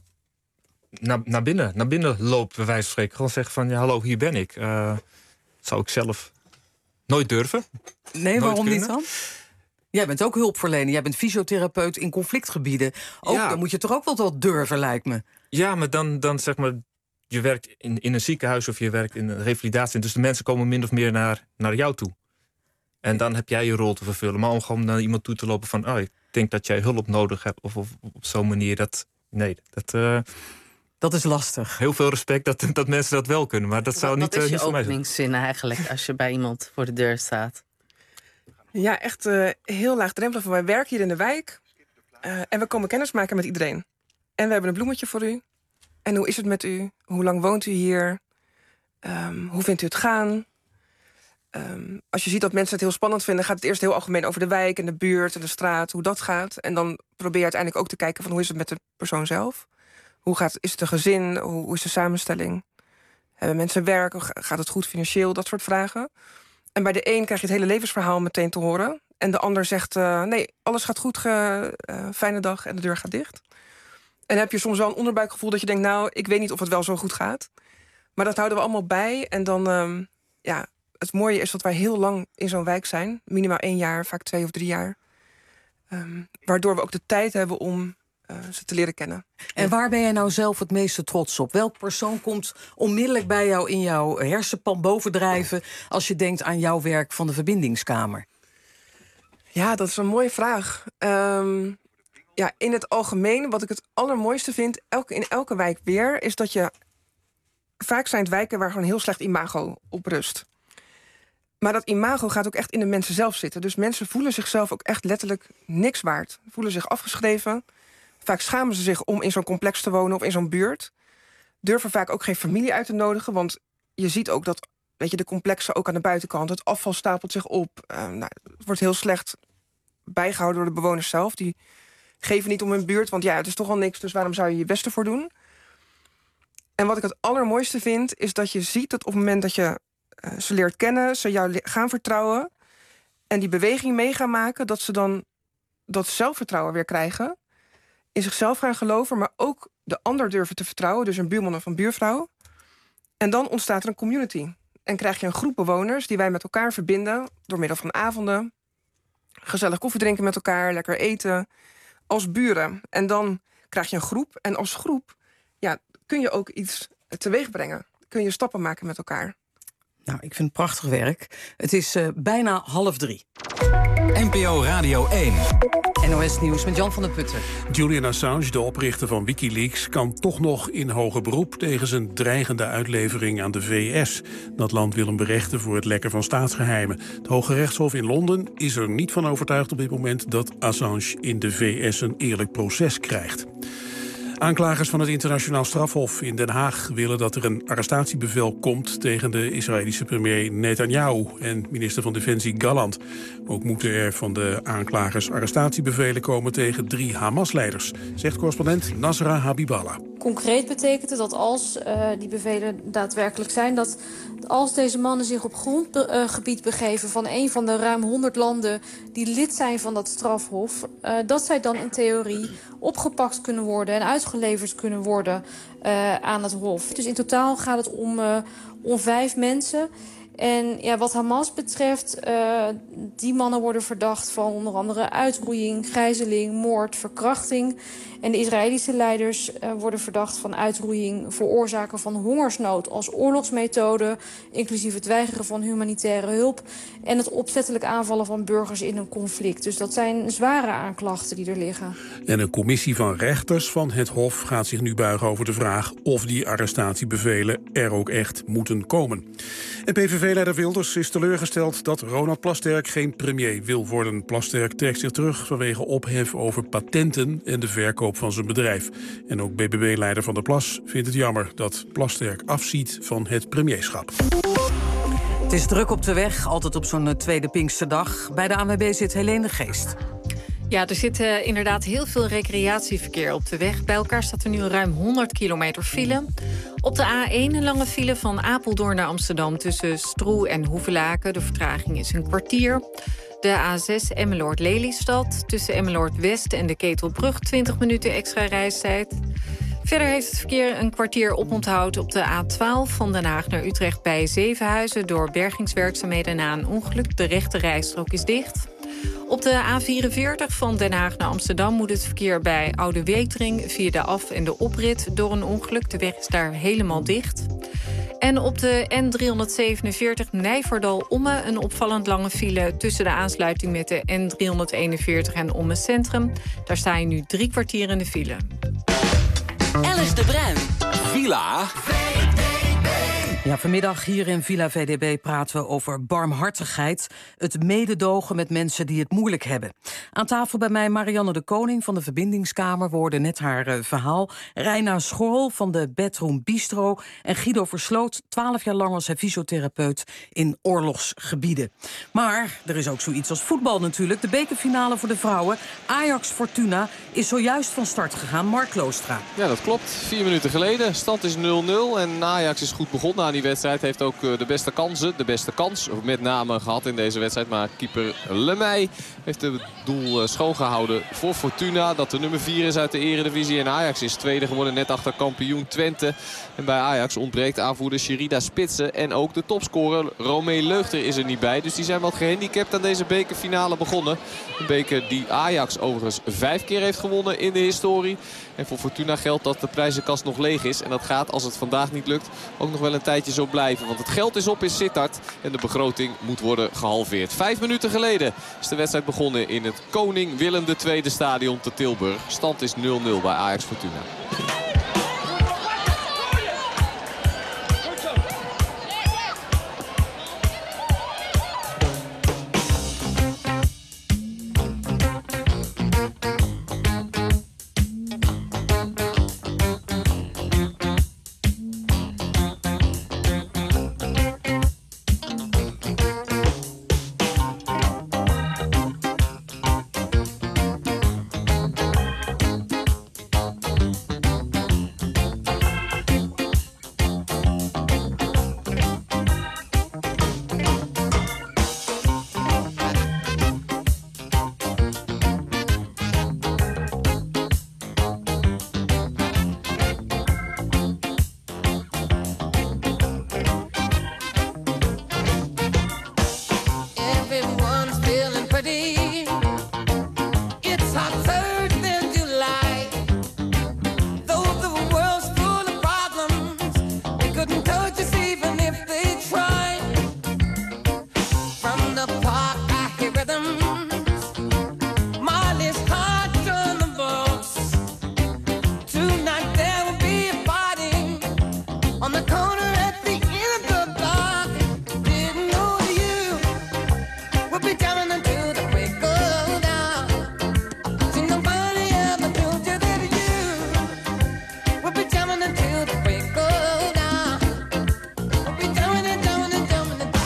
naar binnen loopt, bij wijze van spreken. Gewoon zeggen van, ja, hallo, hier ben ik. Zou ik zelf nooit durven. Nee, waarom niet dan? Jij bent ook hulpverlener. Jij bent fysiotherapeut in conflictgebieden. Dan moet je toch ook wel wat durven, lijkt me. Ja, maar dan zeg maar, je werkt in een ziekenhuis of je werkt in een revalidatie. Dus de mensen komen min of meer naar jou toe. En dan heb jij je rol te vervullen. Maar om gewoon naar iemand toe te lopen van, ik denk dat jij hulp nodig hebt. Of op zo'n manier, dat is lastig. Heel veel respect dat mensen dat wel kunnen. Maar dat zou niet voor mij zijn. Wat is je openingszin eigenlijk als je bij iemand voor de deur staat? Ja, echt heel laagdrempelig. Wij werken hier in de wijk. En we komen kennis maken met iedereen. En we hebben een bloemetje voor u. En hoe is het met u? Hoe lang woont u hier? Hoe vindt u het gaan? Als je ziet dat mensen het heel spannend vinden, gaat het eerst heel algemeen over de wijk en de buurt en de straat, hoe dat gaat. En dan probeer je uiteindelijk ook te kijken van, hoe is het met de persoon zelf? Is het een gezin? Hoe is de samenstelling? Hebben mensen werk? Gaat het goed financieel? Dat soort vragen. En bij de een krijg je het hele levensverhaal meteen te horen. En de ander zegt, nee, alles gaat goed, fijne dag en de deur gaat dicht. En dan heb je soms wel een onderbuikgevoel dat je denkt, nou, ik weet niet of het wel zo goed gaat. Maar dat houden we allemaal bij. En dan, het mooie is dat wij heel lang in zo'n wijk zijn. Minimaal 1 jaar, vaak 2 of 3 jaar. Waardoor we ook de tijd hebben om ze te leren kennen. En waar ben jij nou zelf het meeste trots op? Welk persoon komt onmiddellijk bij jou in jouw hersenpan bovendrijven als je denkt aan jouw werk van de Verbindingskamer? Ja, dat is een mooie vraag. In het algemeen, wat ik het allermooiste vind, in elke wijk weer, is dat je, vaak zijn het wijken waar gewoon heel slecht imago op rust. Maar dat imago gaat ook echt in de mensen zelf zitten. Dus mensen voelen zichzelf ook echt letterlijk niks waard. Voelen zich afgeschreven. Vaak schamen ze zich om in zo'n complex te wonen of in zo'n buurt. Durven vaak ook geen familie uit te nodigen. Want je ziet ook dat, de complexen ook aan de buitenkant. Het afval stapelt zich op. Het wordt heel slecht bijgehouden door de bewoners zelf. Die geven niet om hun buurt, want het is toch al niks. Dus waarom zou je je best ervoor doen? En wat ik het allermooiste vind, is dat je ziet dat op het moment dat je ze leert kennen, ze jou gaan vertrouwen en die beweging mee gaan maken, dat ze dan dat zelfvertrouwen weer krijgen, in zichzelf gaan geloven, maar ook de ander durven te vertrouwen, dus een buurman of een buurvrouw. En dan ontstaat er een community. En krijg je een groep bewoners die wij met elkaar verbinden door middel van avonden, gezellig koffie drinken met elkaar, lekker eten, als buren. En dan krijg je een groep. En als groep kun je ook iets teweeg brengen. Kun je stappen maken met elkaar. Nou, ik vind het prachtig werk. Het is bijna 2:30. NPO Radio 1. NOS Nieuws met Jan van der Putten. Julian Assange, de oprichter van Wikileaks, kan toch nog in hoger beroep tegen zijn dreigende uitlevering aan de VS. Dat land wil hem berechten voor het lekken van staatsgeheimen. Het Hoge Rechtshof in Londen is er niet van overtuigd op dit moment dat Assange in de VS een eerlijk proces krijgt. Aanklagers van het Internationaal Strafhof in Den Haag willen dat er een arrestatiebevel komt tegen de Israëlische premier Netanyahu en minister van Defensie Gallant. Ook moeten er van de aanklagers arrestatiebevelen komen tegen 3 Hamas-leiders, zegt correspondent Nasra Habiballah. Concreet betekent het dat als die bevelen daadwerkelijk zijn, dat als deze mannen zich op grondgebied begeven van een van de ruim 100 landen die lid zijn van dat strafhof, dat zij dan in theorie opgepakt kunnen worden en uitgeleverd kunnen worden aan het hof. Dus in totaal gaat het om 5 mensen. En wat Hamas betreft, die mannen worden verdacht van onder andere uitroeiing, gijzeling, moord, verkrachting. En de Israëlische leiders worden verdacht van uitroeiing, veroorzaken van hongersnood als oorlogsmethode, inclusief het weigeren van humanitaire hulp en het opzettelijk aanvallen van burgers in een conflict. Dus dat zijn zware aanklachten die er liggen. En een commissie van rechters van het Hof gaat zich nu buigen over de vraag of die arrestatiebevelen er ook echt moeten komen. En PVV-leider Wilders is teleurgesteld dat Ronald Plasterk geen premier wil worden. Plasterk trekt zich terug vanwege ophef over patenten en de verkoop van zijn bedrijf. En ook BBB-leider Van der Plas vindt het jammer dat Plasterk afziet van het premierschap. Het is druk op de weg, altijd op zo'n tweede Pinksterdag. Bij de ANWB zit Helene de Geest. Ja, er zit inderdaad heel veel recreatieverkeer op de weg. Bij elkaar staat er nu ruim 100 kilometer file. Op de A1 een lange file van Apeldoorn naar Amsterdam tussen Stroe en Hoevelaken. De vertraging is een kwartier. De A6 Emmeloord-Lelystad tussen Emmeloord-West en de Ketelbrug 20 minuten extra reistijd. Verder heeft het verkeer een kwartier oponthoud op de A12 van Den Haag naar Utrecht bij Zevenhuizen door bergingswerkzaamheden na een ongeluk. De rechte rijstrook is dicht. Op de A44 van Den Haag naar Amsterdam moet het verkeer bij Oude Wetering via de af- en de oprit door een ongeluk. De weg is daar helemaal dicht. En op de N347 Nijverdal-Omme een opvallend lange file tussen de aansluiting met de N341 en Omme Centrum. Daar sta je nu 3 kwartier in de file. Alice de Bruin. Villa Ja, vanmiddag hier in Villa VDB praten we over barmhartigheid. Het mededogen met mensen die het moeilijk hebben. Aan tafel bij mij Marianne de Koning van de Verbindingskamer. We hoorden net haar verhaal. Reina Schorl van de Bedroom Bistro. En Guido Versloot, 12 jaar lang was hij fysiotherapeut in oorlogsgebieden. Maar er is ook zoiets als voetbal natuurlijk. De bekerfinale voor de vrouwen. Ajax-Fortuna is zojuist van start gegaan. Mark Kloostra. Ja, dat klopt. 4 minuten geleden. Stand is 0-0 en Ajax is goed begonnen aan die wedstrijd. Heeft ook de beste kans met name gehad in deze wedstrijd. Maar keeper Lemay heeft het doel schoongehouden voor Fortuna. Dat de nummer 4 is uit de Eredivisie. En Ajax is tweede geworden, net achter kampioen Twente. En bij Ajax ontbreekt aanvoerder Sherida Spitsen. En ook de topscorer Romee Leugter is er niet bij. Dus die zijn wat gehandicapt aan deze bekerfinale begonnen. Een beker die Ajax overigens 5 keer heeft gewonnen in de historie. En voor Fortuna geldt dat de prijzenkast nog leeg is. En dat gaat, als het vandaag niet lukt, ook nog wel een tijdje zo blijven. Want het geld is op in Sittard en de begroting moet worden gehalveerd. 5 minuten geleden is de wedstrijd begonnen in het Koning Willem II stadion te Tilburg. Stand is 0-0 bij Ajax Fortuna. on the corner at the end of the block. Didn't know you would be jamming until the break of dawn. See, nobody ever told you that you would be jamming until the break of dawn. Would be jamming and jamming and jamming and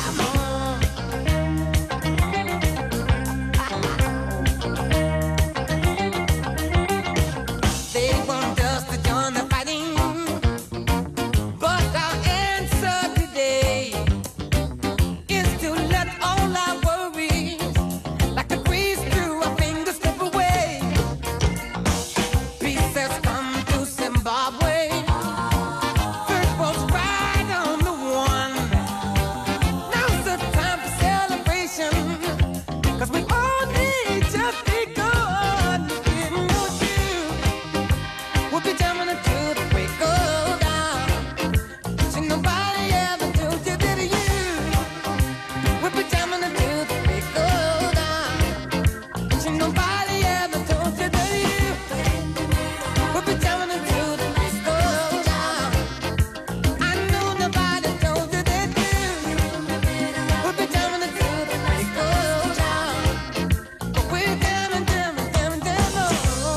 They want us to join the fighting, but our answer today is to let all our worries, like a breeze through our fingers, slip away. Peace has come to Zimbabwe. First was right on the one. Now's the time for celebration, 'cause we all need just begun. Didn't know you would be jamming until the break of dawn. See, nobody ever told you that you would be jamming until the break of dawn. See, nobody ever told you that you would be jamming until the break of dawn. I know nobody told you that you would be jamming until the break of dawn. But we're jamming, jamming, jamming, jamming on.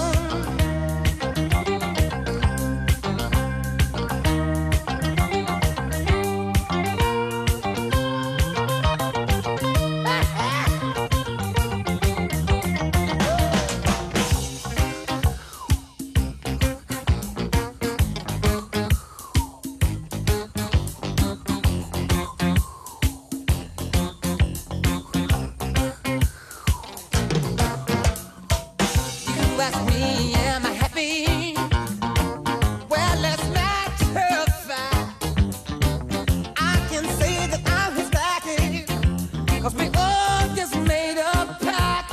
You ask me, am I happy? Well, let's not terrify. I can say that I'm his backy, 'cause we all just made a pact.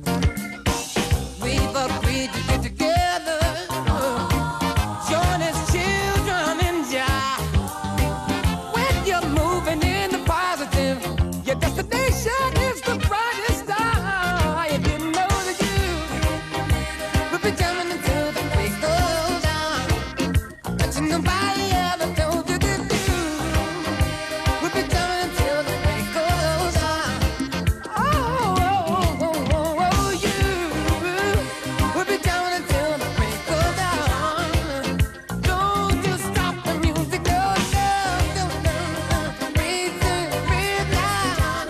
We've agreed to get together, join as children in Jah. When you're moving in the positive, your destination is the brightest star. You didn't know that you would be jamming until the break of dawn. But nobody ever told you that you would be jamming until the break of dawn. Oh, oh, oh, oh, oh, you would be jamming until the break of dawn. Don't you stop the music, no, no, no, no. Breathe in, breathe out.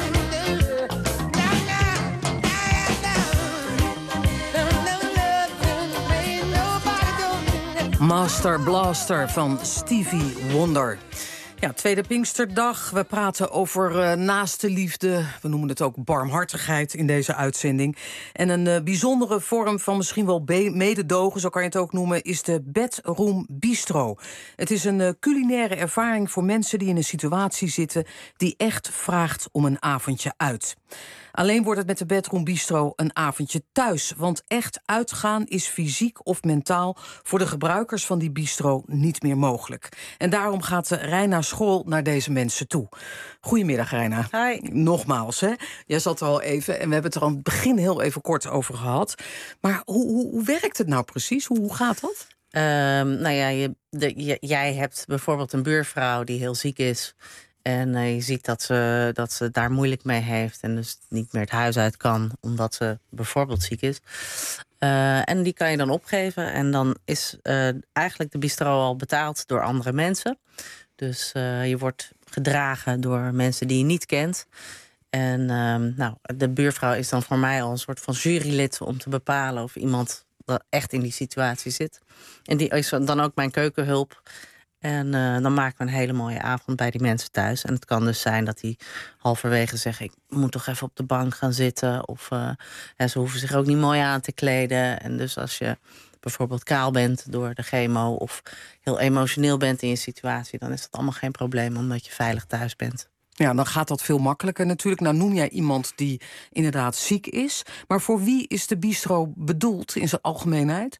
Master Blaster van Stevie Wonder. Ja, tweede Pinksterdag. We praten over naaste liefde. We noemen het ook barmhartigheid in deze uitzending. En een bijzondere vorm van misschien wel mededogen, zo kan je het ook noemen, is de Bedroom Bistro. Het is een culinaire ervaring voor mensen die in een situatie zitten die echt vraagt om een avondje uit. Alleen wordt het met de Bedroom Bistro een avondje thuis. Want echt uitgaan is fysiek of mentaal voor de gebruikers van die bistro niet meer mogelijk. En daarom gaat Reina School naar deze mensen toe. Goedemiddag, Reina. Hi. Nogmaals, hè. Jij zat er al even en we hebben het er aan het begin heel even kort over gehad. Maar hoe werkt het nou precies? Hoe gaat dat? Nou ja, jij hebt bijvoorbeeld een buurvrouw die heel ziek is. En je ziet dat ze daar moeilijk mee heeft. En dus niet meer het huis uit kan, omdat ze bijvoorbeeld ziek is. En die kan je dan opgeven. En dan is eigenlijk de bistro al betaald door andere mensen. Dus je wordt gedragen door mensen die je niet kent. En de buurvrouw is dan voor mij al een soort van jurylid om te bepalen of iemand echt in die situatie zit. En die is dan ook mijn keukenhulp. En dan maken we een hele mooie avond bij die mensen thuis. En het kan dus zijn dat die halverwege zeggen, ik moet toch even op de bank gaan zitten. Of ze hoeven zich ook niet mooi aan te kleden. En dus als je bijvoorbeeld kaal bent door de chemo of heel emotioneel bent in je situatie, dan is dat allemaal geen probleem, omdat je veilig thuis bent. Ja, dan gaat dat veel makkelijker natuurlijk. Nou noem jij iemand die inderdaad ziek is. Maar voor wie is de bistro bedoeld in zijn algemeenheid?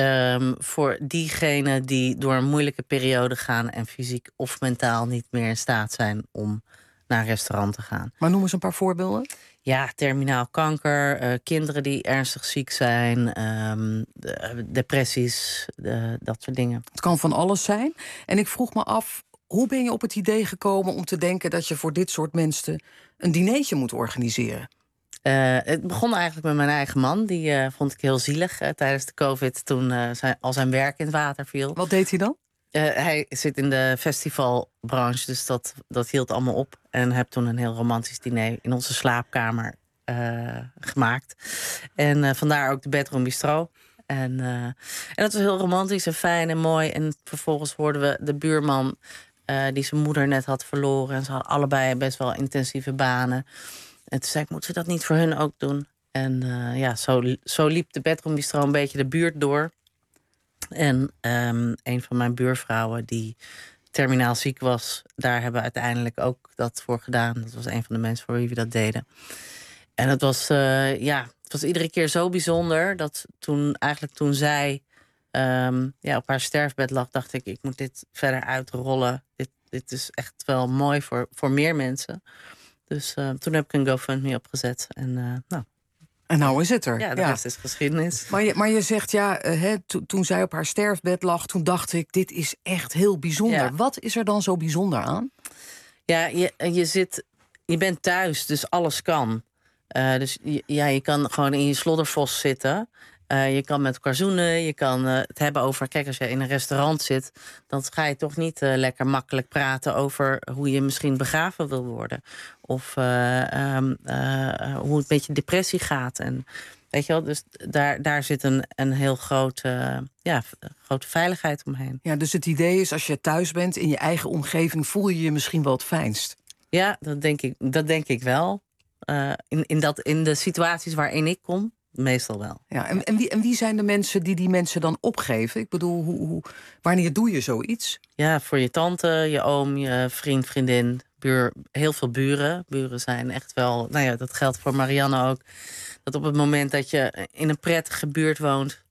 Voor diegenen die door een moeilijke periode gaan en fysiek of mentaal niet meer in staat zijn om naar een restaurant te gaan. Maar noem eens een paar voorbeelden. Ja, terminaal kanker, kinderen die ernstig ziek zijn, depressies, dat soort dingen. Het kan van alles zijn. En ik vroeg me af, Hoe ben je op het idee gekomen om te denken dat je voor dit soort mensen een dinertje moet organiseren? Het begon eigenlijk met mijn eigen man. Die vond ik heel zielig tijdens de COVID toen al zijn werk in het water viel. Wat deed hij dan? Hij zit in de festivalbranche, dus dat hield allemaal op. En heb toen een heel romantisch diner in onze slaapkamer gemaakt. En vandaar ook de Bedroom Bistro. En dat was heel romantisch en fijn en mooi. En vervolgens hoorden we de buurman die zijn moeder net had verloren. En ze hadden allebei best wel intensieve banen. En toen zei ik, moeten we dat niet voor hun ook doen? En zo liep de Bedroom Bistro een beetje de buurt door. En een van mijn buurvrouwen die terminaal ziek was, daar hebben we uiteindelijk ook dat voor gedaan. Dat was een van de mensen voor wie we dat deden. En het was, het was iedere keer zo bijzonder dat toen zij op haar sterfbed lag, dacht ik moet dit verder uitrollen. Dit is echt wel mooi voor meer mensen. Dus toen heb ik een GoFundMe opgezet. En nou is het er. Ja, de rest is geschiedenis. Maar je zegt, toen zij op haar sterfbed lag, toen dacht ik, dit is echt heel bijzonder. Ja. Wat is er dan zo bijzonder aan? Ja, je bent thuis, dus alles kan. Dus je kan gewoon in je sloddervos zitten. Je kan met elkaar zoenen, je kan het hebben over... Kijk, als je in een restaurant zit, dan ga je toch niet lekker makkelijk praten over hoe je misschien begraven wil worden. Of hoe het met je depressie gaat. En, weet je wel, dus daar zit een heel grote veiligheid omheen. Ja, dus het idee is, als je thuis bent in je eigen omgeving, voel je je misschien wel het fijnst. Ja, dat denk ik wel. In de situaties waarin ik kom, meestal wel. Ja, en wie zijn de mensen die mensen dan opgeven? Ik bedoel, wanneer doe je zoiets? Ja, voor je tante, je oom, je vriend, vriendin, heel veel buren. Buren zijn echt wel... dat geldt voor Marianne ook. Dat op het moment dat je in een prettige buurt woont,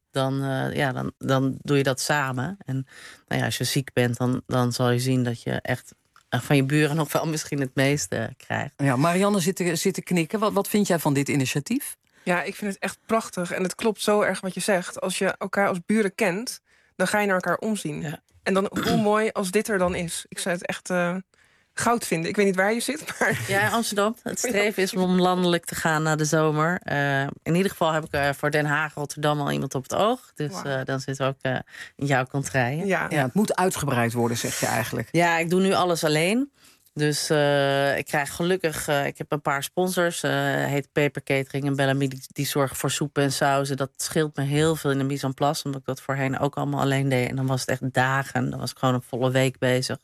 dan doe je dat samen. En als je ziek bent, dan zal je zien dat je echt van je buren nog wel misschien het meeste krijgt. Ja, Marianne zit te knikken. Wat vind jij van dit initiatief? Ja, ik vind het echt prachtig. En het klopt zo erg wat je zegt. Als je elkaar als buren kent, dan ga je naar elkaar omzien. Ja. En dan hoe mooi als dit er dan is. Ik zou het echt goud vinden. Ik weet niet waar je zit, maar... Ja, in Amsterdam. Het streven is om landelijk te gaan na de zomer. In ieder geval heb ik voor Den Haag, Rotterdam al iemand op het oog. Dus dan zit ook in jouw contraien. Ja, het moet uitgebreid worden, zeg je eigenlijk. Ja, ik doe nu alles alleen. Dus ik krijg gelukkig... ik heb een paar sponsors. Heet Paper Catering en Bellamy. Die zorgen voor soepen en sauzen. Dat scheelt me heel veel in de mise en place. Omdat ik dat voorheen ook allemaal alleen deed. En dan was het echt dagen. Dan was ik gewoon een volle week bezig.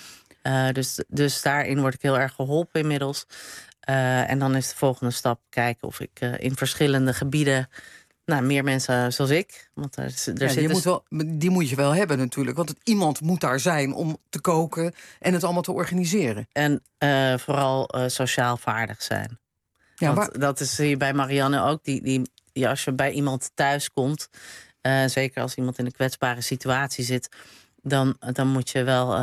Dus daarin word ik heel erg geholpen inmiddels. En dan is de volgende stap kijken of ik in verschillende gebieden... meer mensen zoals ik. Want die moet je wel hebben natuurlijk. Want iemand moet daar zijn om te koken en het allemaal te organiseren. En vooral sociaal vaardig zijn. Ja, want dat is hier bij Marianne ook. Als je bij iemand thuis komt, zeker als iemand in een kwetsbare situatie zit, dan moet je wel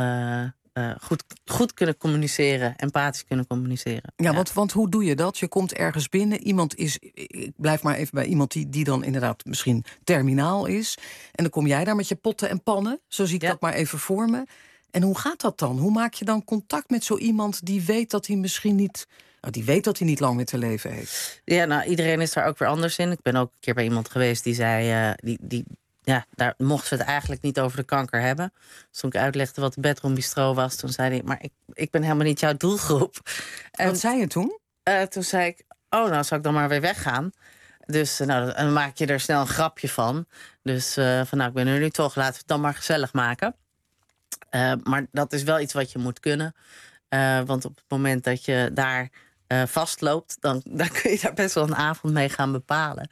goed kunnen communiceren, empathisch kunnen communiceren. Ja, want hoe doe je dat? Je komt ergens binnen, ik blijf maar even bij iemand die dan inderdaad misschien terminaal is. En dan kom jij daar met je potten en pannen, zo zie ik dat maar even voor me. En hoe gaat dat dan? Hoe maak je dan contact met zo iemand die weet dat hij misschien niet... die weet dat hij niet lang meer te leven heeft? Ja, iedereen is daar ook weer anders in. Ik ben ook een keer bij iemand geweest die zei... daar mochten ze het eigenlijk niet over de kanker hebben. Dus toen ik uitlegde wat de Bedroom Bistro was, toen zei hij... maar ik ben helemaal niet jouw doelgroep. Wat zei je toen? Toen zei ik, nou zal ik dan maar weer weggaan. Dus dan maak je er snel een grapje van. Dus ik ben er nu toch, laten we het dan maar gezellig maken. Maar dat is wel iets wat je moet kunnen. Want op het moment dat je daar vastloopt, dan kun je daar best wel een avond mee gaan bepalen.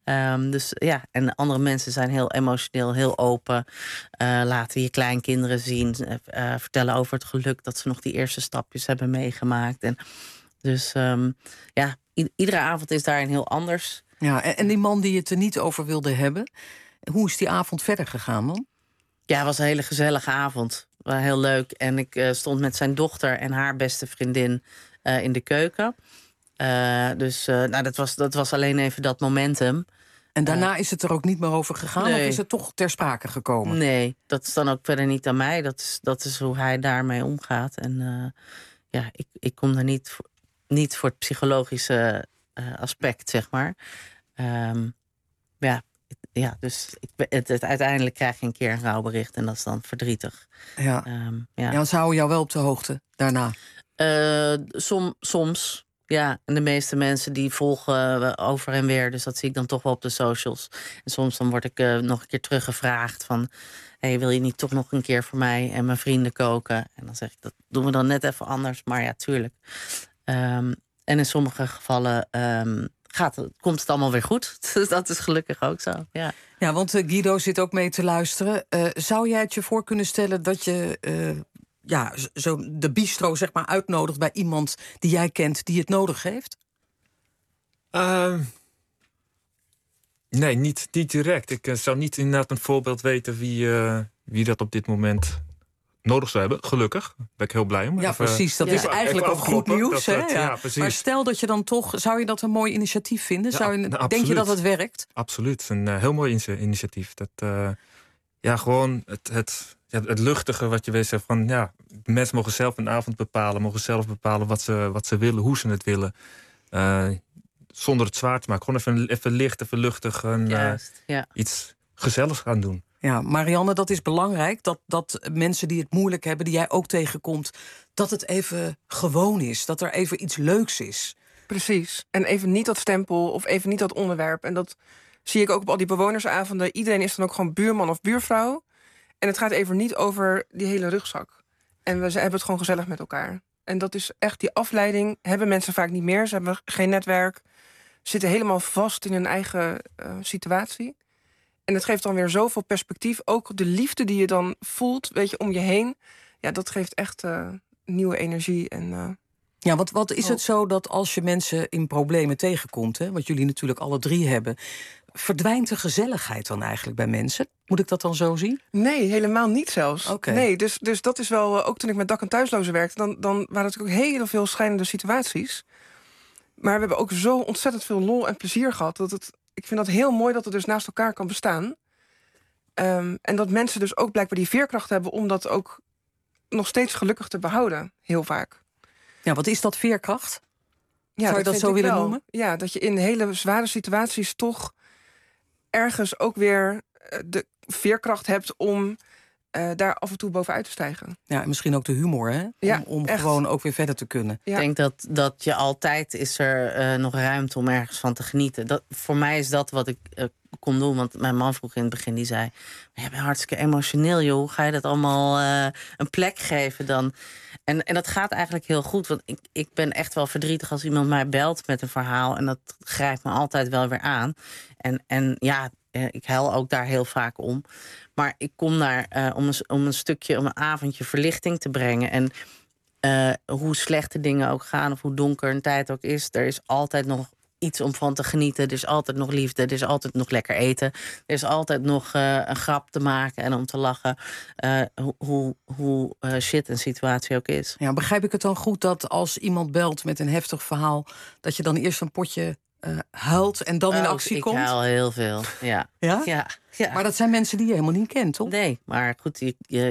En andere mensen zijn heel emotioneel, heel open. Laten je kleinkinderen zien. Vertellen over het geluk dat ze nog die eerste stapjes hebben meegemaakt. En dus iedere avond is daarin heel anders. Ja, en die man die het er niet over wilde hebben, hoe is die avond verder gegaan dan? Ja, het was een hele gezellige avond. Heel leuk. En ik stond met zijn dochter en haar beste vriendin in de keuken. Dat was alleen even dat momentum. En daarna is het er ook niet meer over gegaan? Nee. Of is het toch ter sprake gekomen? Nee, dat is dan ook verder niet aan mij. Dat is hoe hij daarmee omgaat. En ik kom daar niet voor het psychologische aspect, zeg maar. Dus uiteindelijk krijg je een keer een rouwbericht en dat is dan verdrietig. Ja. Want ze houden jou wel op de hoogte daarna? Soms, ja. En de meeste mensen die volgen over en weer. Dus dat zie ik dan toch wel op de socials. En soms dan word ik nog een keer teruggevraagd van... Hey, wil je niet toch nog een keer voor mij en mijn vrienden koken? En dan zeg ik, dat doen we dan net even anders. Maar ja, tuurlijk. En in sommige gevallen... komt het allemaal weer goed. Dus dat is gelukkig ook zo, ja. Ja, want Guido zit ook mee te luisteren. Zou jij het je voor kunnen stellen dat je zo de bistro zeg maar uitnodigt... bij iemand die jij kent die het nodig heeft? Nee, niet direct. Ik zou niet inderdaad een voorbeeld weten wie dat op dit moment nodig zou hebben. Gelukkig. Daar ben ik heel blij om. Ja, precies. Dat is eigenlijk ook goed nieuws. Maar stel dat je dan toch... Zou je dat een mooi initiatief vinden? Denk je dat het werkt? Absoluut. Een heel mooi initiatief. Gewoon het luchtige wat je weet zegt van... Ja, mensen mogen zelf een avond bepalen. Mogen zelf bepalen wat ze willen, hoe ze het willen. Zonder het zwaar te maken. Gewoon even licht, even luchtig. Iets gezelligs gaan doen. Ja, Marianne, dat is belangrijk. Dat mensen die het moeilijk hebben, die jij ook tegenkomt... dat het even gewoon is. Dat er even iets leuks is. Precies. En even niet dat stempel of even niet dat onderwerp. En dat zie ik ook op al die bewonersavonden. Iedereen is dan ook gewoon buurman of buurvrouw. En het gaat even niet over die hele rugzak. En we hebben het gewoon gezellig met elkaar. En dat is echt, die afleiding hebben mensen vaak niet meer. Ze hebben geen netwerk. Zitten helemaal vast in hun eigen situatie. En het geeft dan weer zoveel perspectief. Ook de liefde die je dan voelt, weet je, om je heen. Ja, dat geeft echt nieuwe energie. Ja, wat is het zo dat als je mensen in problemen tegenkomt... wat jullie natuurlijk alle drie hebben... verdwijnt de gezelligheid dan eigenlijk bij mensen? Moet ik dat dan zo zien? Nee, helemaal niet zelfs. Okay. Nee, dus dat is wel... Ook toen ik met dak- en thuislozen werkte... dan waren het natuurlijk ook heel veel schijnende situaties. Maar we hebben ook zo ontzettend veel lol en plezier gehad... Ik vind dat heel mooi dat het dus naast elkaar kan bestaan. En dat mensen dus ook blijkbaar die veerkracht hebben... om dat ook nog steeds gelukkig te behouden, heel vaak. Ja, wat is dat, veerkracht? Ja, zou je dat zo willen noemen? Ja, dat je in hele zware situaties toch ergens ook weer de veerkracht hebt... om daar af en toe bovenuit te stijgen. Ja, en misschien ook de humor, hè? Om gewoon ook weer verder te kunnen. Ja. Ik denk dat je altijd is er nog ruimte om ergens van te genieten. Voor mij is dat wat ik kon doen. Want mijn man vroeg in het begin, die zei... je bent hartstikke emotioneel, joh. Hoe ga je dat allemaal een plek geven dan? En dat gaat eigenlijk heel goed. Want ik ben echt wel verdrietig als iemand mij belt met een verhaal. En dat grijpt me altijd wel weer aan. En ik huil ook daar heel vaak om. Maar ik kom daar om een avondje verlichting te brengen. En hoe slechte dingen ook gaan, of hoe donker een tijd ook is... er is altijd nog iets om van te genieten. Er is altijd nog liefde, er is altijd nog lekker eten. Er is altijd nog een grap te maken en om te lachen. Hoe shit een situatie ook is. Ja, begrijp ik het dan goed dat als iemand belt met een heftig verhaal... dat je dan eerst een potje... huilt en dan in actie komt? Ik huil heel veel, ja. Ja? Ja. Maar dat zijn mensen die je helemaal niet kent, toch? Nee, maar goed,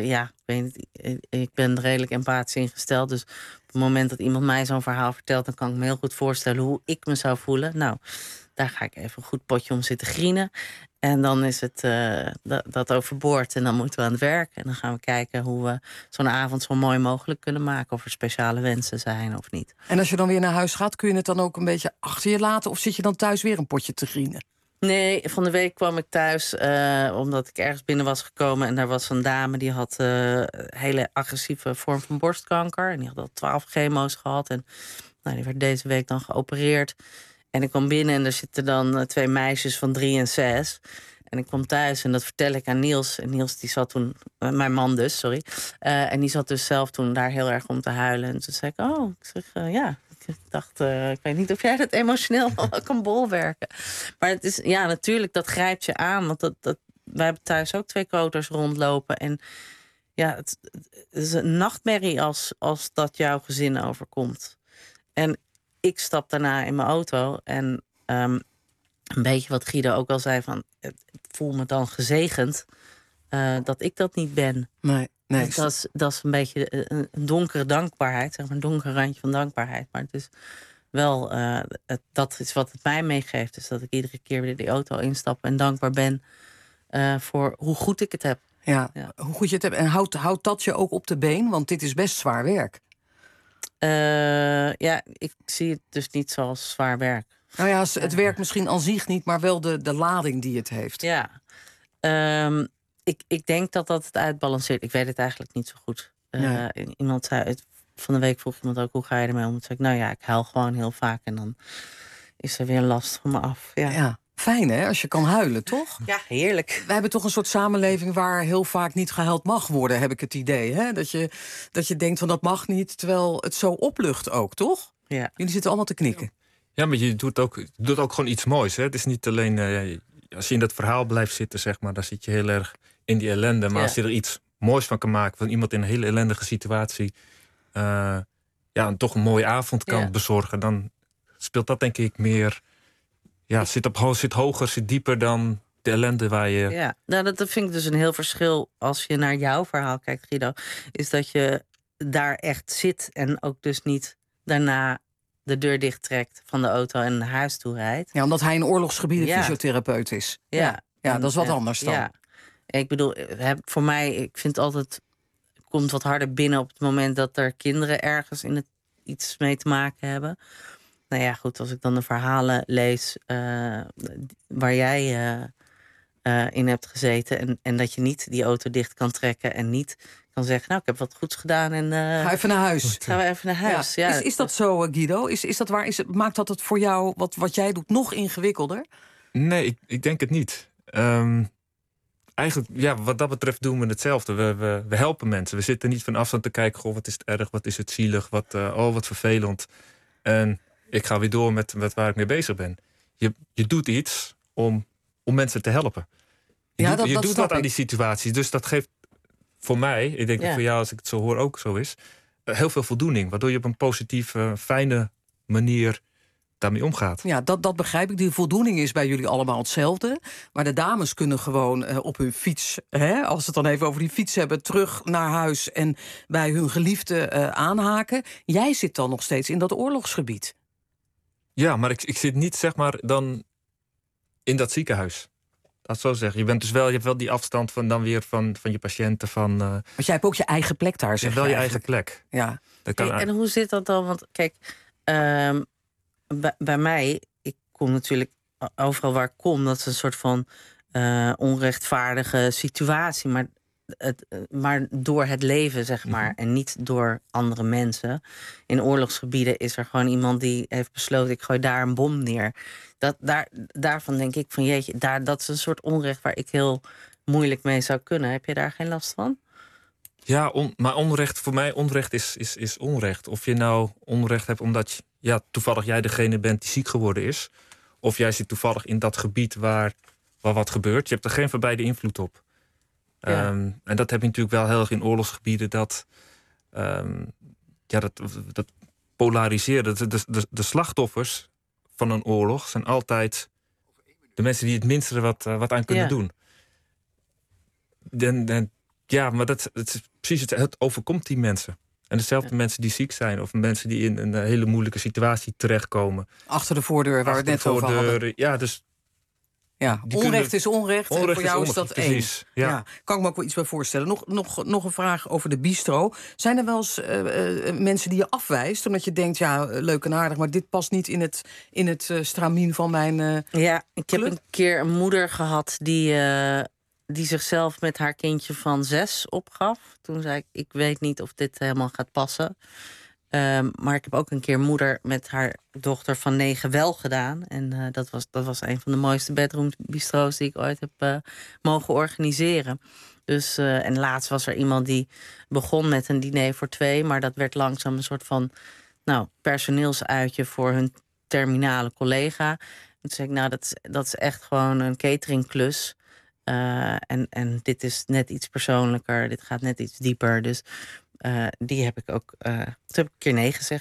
ik ben redelijk empathisch ingesteld. Dus op het moment dat iemand mij zo'n verhaal vertelt... dan kan ik me heel goed voorstellen hoe ik me zou voelen. Nou, daar ga ik even een goed potje om zitten grienen. En dan is het dat overboord en dan moeten we aan het werk. En dan gaan we kijken hoe we zo'n avond zo mooi mogelijk kunnen maken. Of er speciale wensen zijn of niet. En als je dan weer naar huis gaat, kun je het dan ook een beetje achter je laten? Of zit je dan thuis weer een potje te grienen? Nee, van de week kwam ik thuis omdat ik ergens binnen was gekomen... en daar was een dame die had een hele agressieve vorm van borstkanker. En die had al 12 chemo's gehad. En die werd deze week dan geopereerd. En ik kwam binnen en er zitten dan 2 meisjes van 3 en 6. En ik kwam thuis en dat vertel ik aan Niels. En Niels die zat toen, mijn man dus, sorry. En die zat dus zelf toen daar heel erg om te huilen. En toen zei ik, ik dacht, ik weet niet of jij dat emotioneel kan bolwerken. Maar het is, natuurlijk, dat grijpt je aan. Want wij hebben thuis ook 2 koters rondlopen. En ja, het is een nachtmerrie als dat jouw gezin overkomt. En ik stap daarna in mijn auto en een beetje wat Guido ook al zei, van ik voel me dan gezegend dat ik dat niet ben. Nee. Dat is een beetje een donkere dankbaarheid, zeg maar, een donker randje van dankbaarheid. Maar het is wel, dat is wat het mij meegeeft. Dus dat ik iedere keer weer die auto instap en dankbaar ben voor hoe goed ik het heb. Ja, hoe goed je het hebt. En houdt dat je ook op de been? Want dit is best zwaar werk. Ik zie het dus niet zoals zwaar werk. Nou ja, het werk misschien aan zich niet, maar wel de lading die het heeft. Ja. Ik denk dat het uitbalanceert. Ik weet het eigenlijk niet zo goed. Iemand zei, van de week vroeg iemand ook, hoe ga je ermee om? Toen zei ik, nou ja, ik huil gewoon heel vaak en dan is er weer last van me af. Ja. Fijn hè, als je kan huilen, toch? Ja, heerlijk. We hebben toch een soort samenleving waar heel vaak niet gehuild mag worden, heb ik het idee. Hè? Dat je denkt van dat mag niet, terwijl het zo oplucht ook, toch? Ja. Jullie zitten allemaal te knikken. Ja, maar je doet ook gewoon iets moois. Hè? Het is niet alleen, als je in dat verhaal blijft zitten, zeg maar, dan zit je heel erg in die ellende. Maar als je er iets moois van kan maken, van iemand in een hele ellendige situatie, toch een mooie avond kan bezorgen, dan speelt dat denk ik meer. Ja, zit hoger, zit dieper dan de ellende waar je. Ja, nou, dat vind ik dus een heel verschil als je naar jouw verhaal kijkt, Guido. Is dat je daar echt zit en ook dus niet daarna de deur dicht trekt van de auto en naar huis toe rijdt. Ja, omdat hij in oorlogsgebieden fysiotherapeut is. Ja, dat is wat anders dan. Ja. Ik bedoel, voor mij, ik vind het altijd, komt wat harder binnen op het moment dat er kinderen ergens in het iets mee te maken hebben. Nou ja, goed, als ik dan de verhalen lees waar jij in hebt gezeten en dat je niet die auto dicht kan trekken en niet kan zeggen, nou, ik heb wat goeds gedaan en ga even naar huis. Gaan we even naar huis. Ja. Is dat zo, Guido? Is dat waar? Maakt dat het voor jou, wat jij doet, nog ingewikkelder? Nee, ik denk het niet. Eigenlijk, ja, wat dat betreft doen we hetzelfde. We helpen mensen. We zitten niet van afstand te kijken, goh, wat is het erg, wat is het zielig, wat vervelend. En ik ga weer door met waar ik mee bezig ben. Je doet iets om mensen te helpen. Je doet wat aan die situatie. Dus dat geeft voor mij, ik denk dat voor jou, als ik het zo hoor, ook zo is, heel veel voldoening. Waardoor je op een positieve, fijne manier daarmee omgaat. Ja, dat begrijp ik. Die voldoening is bij jullie allemaal hetzelfde. Maar de dames kunnen gewoon op hun fiets, als we het dan even over die fiets hebben, terug naar huis en bij hun geliefde aanhaken. Jij zit dan nog steeds in dat oorlogsgebied. Ja, maar ik zit niet, zeg maar, dan in dat ziekenhuis. Dat zo zeggen. Je hebt wel die afstand van je patiënten. Want jij hebt ook je eigen plek daar, zeg je. Wel je eigen plek. Ja. En hoe zit dat dan? Want kijk, bij mij, ik kom natuurlijk overal waar ik kom, dat is een soort van onrechtvaardige situatie, maar door het leven, zeg maar, en niet door andere mensen. In oorlogsgebieden is er gewoon iemand die heeft besloten, ik gooi daar een bom neer. Daarvan denk ik van, jeetje, dat is een soort onrecht waar ik heel moeilijk mee zou kunnen. Heb je daar geen last van? Ja, maar onrecht, voor mij, onrecht is onrecht. Of je nou onrecht hebt omdat toevallig jij degene bent die ziek geworden is, of jij zit toevallig in dat gebied waar wat gebeurt. Je hebt er geen van beide invloed op. Ja. En dat heb je natuurlijk wel heel erg in oorlogsgebieden, dat polariseert. De slachtoffers van een oorlog zijn altijd de mensen die het minste wat aan kunnen doen. Maar het is precies het overkomt die mensen. En dezelfde mensen die ziek zijn, of mensen die in een hele moeilijke situatie terechtkomen. Achter de voordeur, waar we het net over hadden. Ja, dus. Ja, onrecht is onrecht. En voor jou is dat één. Ja. Kan ik me ook wel iets bij voorstellen. Nog een vraag over de bistro. Zijn er wel eens mensen die je afwijst, omdat je denkt, ja, leuk en aardig, maar dit past niet in het stramien van mijn ik heb een keer een moeder gehad die zichzelf met haar kindje van 6 opgaf. Toen zei ik weet niet of dit helemaal gaat passen. Maar ik heb ook een keer moeder met haar dochter van 9 wel gedaan. En dat was een van de mooiste bedroom-bistro's die ik ooit heb mogen organiseren. Dus, en laatst was er iemand die begon met een diner voor 2... maar dat werd langzaam een soort van personeelsuitje voor hun terminale collega. Toen zei ik, dat is echt gewoon een cateringklus. En dit is net iets persoonlijker, dit gaat net iets dieper. Dus die heb ik ook toen heb ik een keer nee gezegd.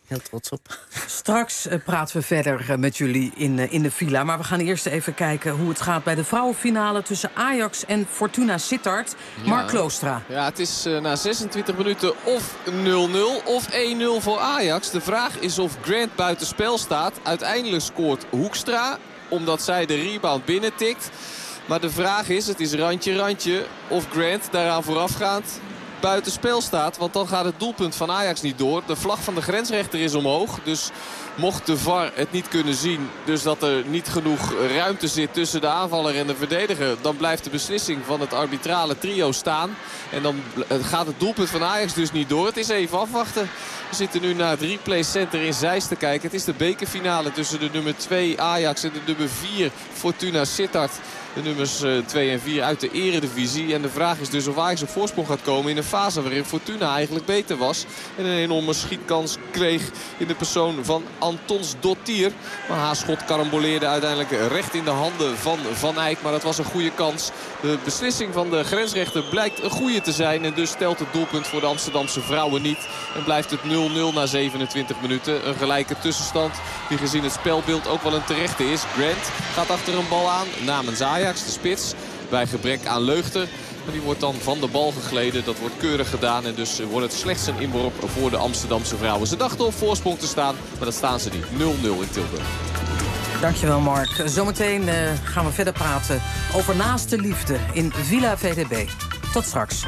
Heel trots op. Straks praten we verder met jullie in de villa. Maar we gaan eerst even kijken hoe het gaat bij de vrouwenfinale tussen Ajax en Fortuna Sittard. Mark Kloostra. Ja, het is na 26 minuten of 0-0 of 1-0 voor Ajax. De vraag is of Grant buitenspel staat. Uiteindelijk scoort Hoekstra, omdat zij de rebound binnentikt. Maar de vraag is, het is randje, of Grant daaraan voorafgaand buitenspel staat. Want dan gaat het doelpunt van Ajax niet door. De vlag van de grensrechter is omhoog. Dus mocht de VAR het niet kunnen zien, dus dat er niet genoeg ruimte zit tussen de aanvaller en de verdediger, dan blijft de beslissing van het arbitrale trio staan. En dan gaat het doelpunt van Ajax dus niet door. Het is even afwachten. We zitten nu naar het replay center in Zeist te kijken. Het is de bekerfinale tussen de nummer 2 Ajax en de nummer 4 Fortuna Sittard. De nummers 2 en 4 uit de eredivisie. En de vraag is dus of Ajax op voorsprong gaat komen in een fase waarin Fortuna eigenlijk beter was. En een enorme schietkans kreeg in de persoon van Antons Dottir. Maar haar schot karamboleerde uiteindelijk recht in de handen van Van Eyck. Maar dat was een goede kans. De beslissing van de grensrechter blijkt een goede te zijn. En dus telt het doelpunt voor de Amsterdamse vrouwen niet. En blijft het 0-0 na 27 minuten. Een gelijke tussenstand die gezien het spelbeeld ook wel een terechte is. Grant gaat achter een bal aan namens Ajax, de spits, bij gebrek aan Leugter. Maar die wordt dan van de bal gegleden. Dat wordt keurig gedaan en dus wordt het slechts een inworp voor de Amsterdamse vrouwen. Ze dachten op voorsprong te staan, maar dat staan ze niet. 0-0 in Tilburg. Dankjewel, Mark. Zometeen gaan we verder praten over naaste liefde in Villa VDB. Tot straks.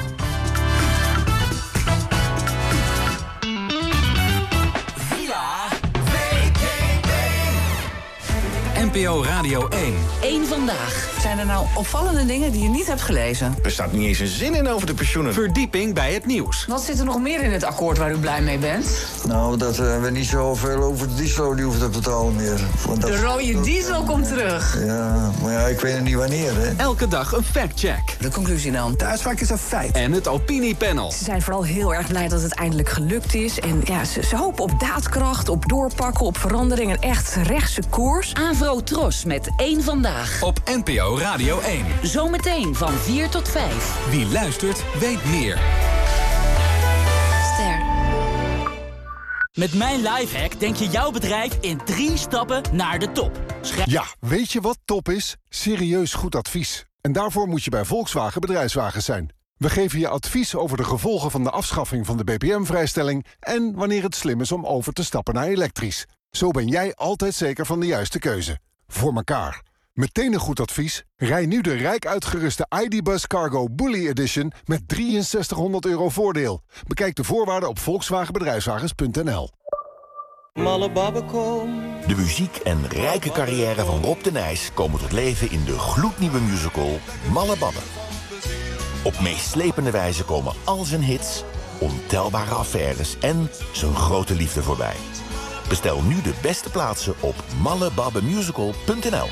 NPO Radio 1. Eén vandaag. Zijn er nou opvallende dingen die je niet hebt gelezen? Er staat niet eens een zin in over de pensioenen. Verdieping bij het nieuws. Wat zit er nog meer in het akkoord waar u blij mee bent? Nou, dat we niet zoveel over de diesel die hoeven te betalen meer. De rode diesel komt terug. Ja, maar ja, ik weet niet wanneer, hè. Elke dag een factcheck. De conclusie dan? De uitspraak is een feit. En het opiniepanel. Ze zijn vooral heel erg blij dat het eindelijk gelukt is. En ja, ze hopen op daadkracht, op doorpakken, op verandering. Een echt rechtse koers. Avro Tros met Eén vandaag. Op NPO Radio 1. Zometeen van 4 tot 5. Wie luistert, weet meer. Ster. Met mijn lifehack denk je jouw bedrijf in 3 stappen naar de top. Ja, weet je wat top is? Serieus goed advies. En daarvoor moet je bij Volkswagen Bedrijfswagens zijn. We geven je advies over de gevolgen van de afschaffing van de BPM-vrijstelling... en wanneer het slim is om over te stappen naar elektrisch. Zo ben jij altijd zeker van de juiste keuze. Voor elkaar. Meteen een goed advies? Rij nu de rijk uitgeruste ID.Buzz Cargo Bully Edition met €6300 voordeel. Bekijk de voorwaarden op volkswagenbedrijfswagens.nl. De muziek en rijke carrière van Rob de Nijs komen tot leven in de gloednieuwe musical Malle Babbe. Op meeslepende wijze komen al zijn hits, ontelbare affaires en zijn grote liefde voorbij. Bestel nu de beste plaatsen op mallebabbemusical.nl.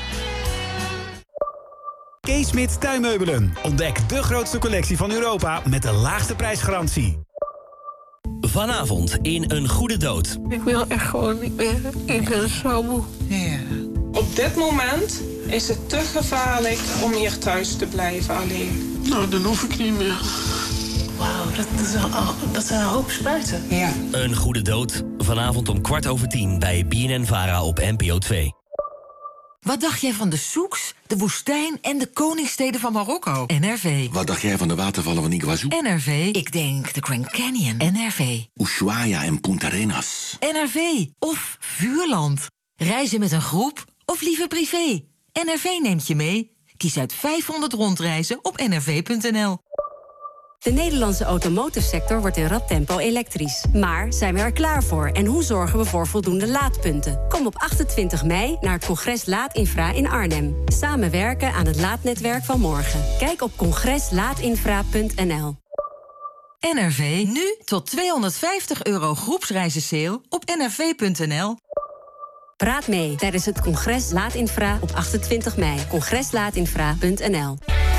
Kees Smit Tuinmeubelen. Ontdek de grootste collectie van Europa met de laagste prijsgarantie. Vanavond in Een Goede Dood. Ik wil echt gewoon niet meer. Ik ben zo moe. Ja. Op dit moment is het te gevaarlijk om hier thuis te blijven alleen. Nou, dan hoef ik niet meer. Wauw, dat zijn een hoop spuiten. Ja. Een Goede Dood. Vanavond om 10:15 bij BNN-Vara op NPO 2. Wat dacht jij van de souks, de woestijn en de koningssteden van Marokko? NRV. Wat dacht jij van de watervallen van Iguazu? NRV. Ik denk de Grand Canyon. NRV. Ushuaia en Punta Arenas. NRV. Of Vuurland. Reizen met een groep of liever privé? NRV neemt je mee. Kies uit 500 rondreizen op nrv.nl. De Nederlandse automotive-sector wordt in rap tempo elektrisch. Maar zijn we er klaar voor? En hoe zorgen we voor voldoende laadpunten? Kom op 28 mei naar het congres Laadinfra in Arnhem. Samenwerken aan het laadnetwerk van morgen. Kijk op congreslaadinfra.nl. NRV. Nu tot €250 groepsreizensale op nrv.nl. Praat mee tijdens het congres Laadinfra op 28 mei. congreslaadinfra.nl.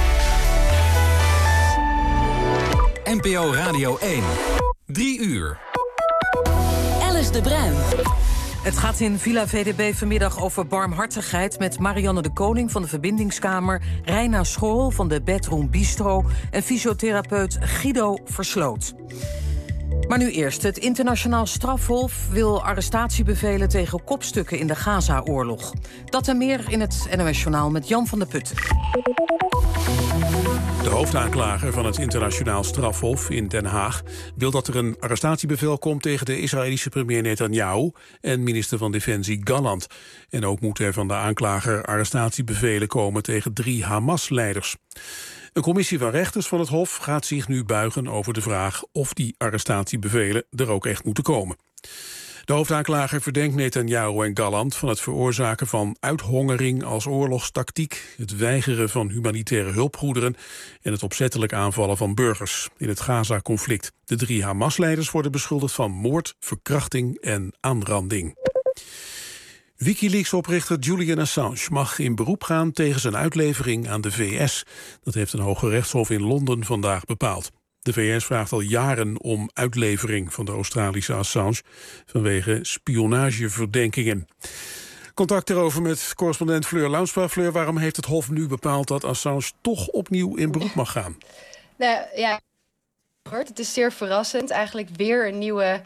NPO Radio 1. 3 uur. Alice de Bruin. Het gaat in Villa VDB vanmiddag over barmhartigheid met Marianne de Koning van de Verbindingskamer, Reina School van de Bedroom Bistro en fysiotherapeut Guido Versloot. Maar nu eerst. Het internationaal strafhof wil arrestatiebevelen tegen kopstukken in de Gaza-oorlog. Dat en meer in het NOS-journaal met Jan van der Putten. De hoofdaanklager van het internationaal strafhof in Den Haag wil dat er een arrestatiebevel komt tegen de Israëlische premier Netanyahu en minister van Defensie Gallant. En ook moet er van de aanklager arrestatiebevelen komen tegen 3 Hamas-leiders. Een commissie van rechters van het Hof gaat zich nu buigen over de vraag of die arrestatiebevelen er ook echt moeten komen. De hoofdaanklager verdenkt Netanyahu en Gallant van het veroorzaken van uithongering als oorlogstactiek, het weigeren van humanitaire hulpgoederen en het opzettelijk aanvallen van burgers in het Gaza-conflict. De 3 Hamas-leiders worden beschuldigd van moord, verkrachting en aanranding. Wikileaks-oprichter Julian Assange mag in beroep gaan tegen zijn uitlevering aan de VS. Dat heeft een hoge rechtshof in Londen vandaag bepaald. De VS vraagt al jaren om uitlevering van de Australische Assange vanwege spionageverdenkingen. Contact erover met correspondent Fleur Launsbach. Fleur, waarom heeft het Hof nu bepaald dat Assange toch opnieuw in beroep mag gaan? Nou ja, het is zeer verrassend. Eigenlijk weer een nieuwe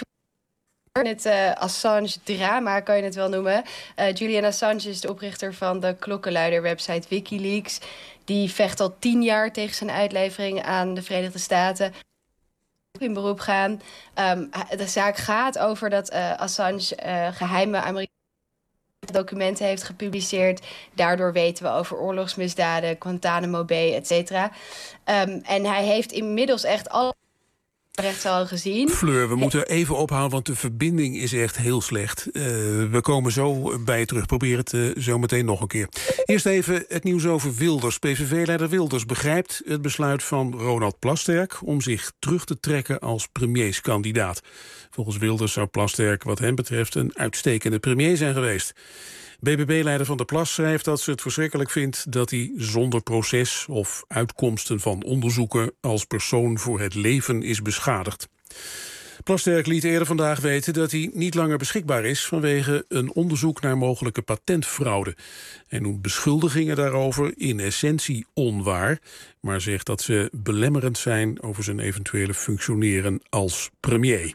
het Assange-drama, kan je het wel noemen. Julian Assange is de oprichter van de klokkenluider-website Wikileaks. Die vecht al 10 jaar tegen zijn uitlevering aan de Verenigde Staten. In beroep gaan. De zaak gaat over dat Assange geheime Amerikaanse documenten heeft gepubliceerd. Daardoor weten we over oorlogsmisdaden, Guantanamo Bay, et cetera. En hij heeft inmiddels echt alle rechtszaal gezien. Fleur, we moeten even ophouden, want de verbinding is echt heel slecht. We komen zo bij je terug. Probeer het zo meteen nog een keer. Eerst even het nieuws over Wilders. PVV-leider Wilders begrijpt het besluit van Ronald Plasterk om zich terug te trekken als premierskandidaat. Volgens Wilders zou Plasterk wat hem betreft een uitstekende premier zijn geweest. BBB-leider Van der Plas schrijft dat ze het verschrikkelijk vindt dat hij zonder proces of uitkomsten van onderzoeken als persoon voor het leven is beschadigd. Plasterk liet eerder vandaag weten dat hij niet langer beschikbaar is vanwege een onderzoek naar mogelijke patentfraude. Hij noemt beschuldigingen daarover in essentie onwaar, maar zegt dat ze belemmerend zijn over zijn eventuele functioneren als premier.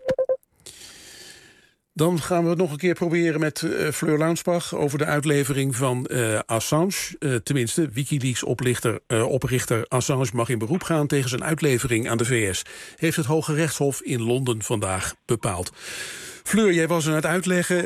Dan gaan we het nog een keer proberen met Fleur Launsbach over de uitlevering van Assange. Tenminste, Wikileaks-oprichter Assange mag in beroep gaan tegen zijn uitlevering aan de VS. Heeft het Hoge Rechtshof in Londen vandaag bepaald. Fleur, jij was aan het uitleggen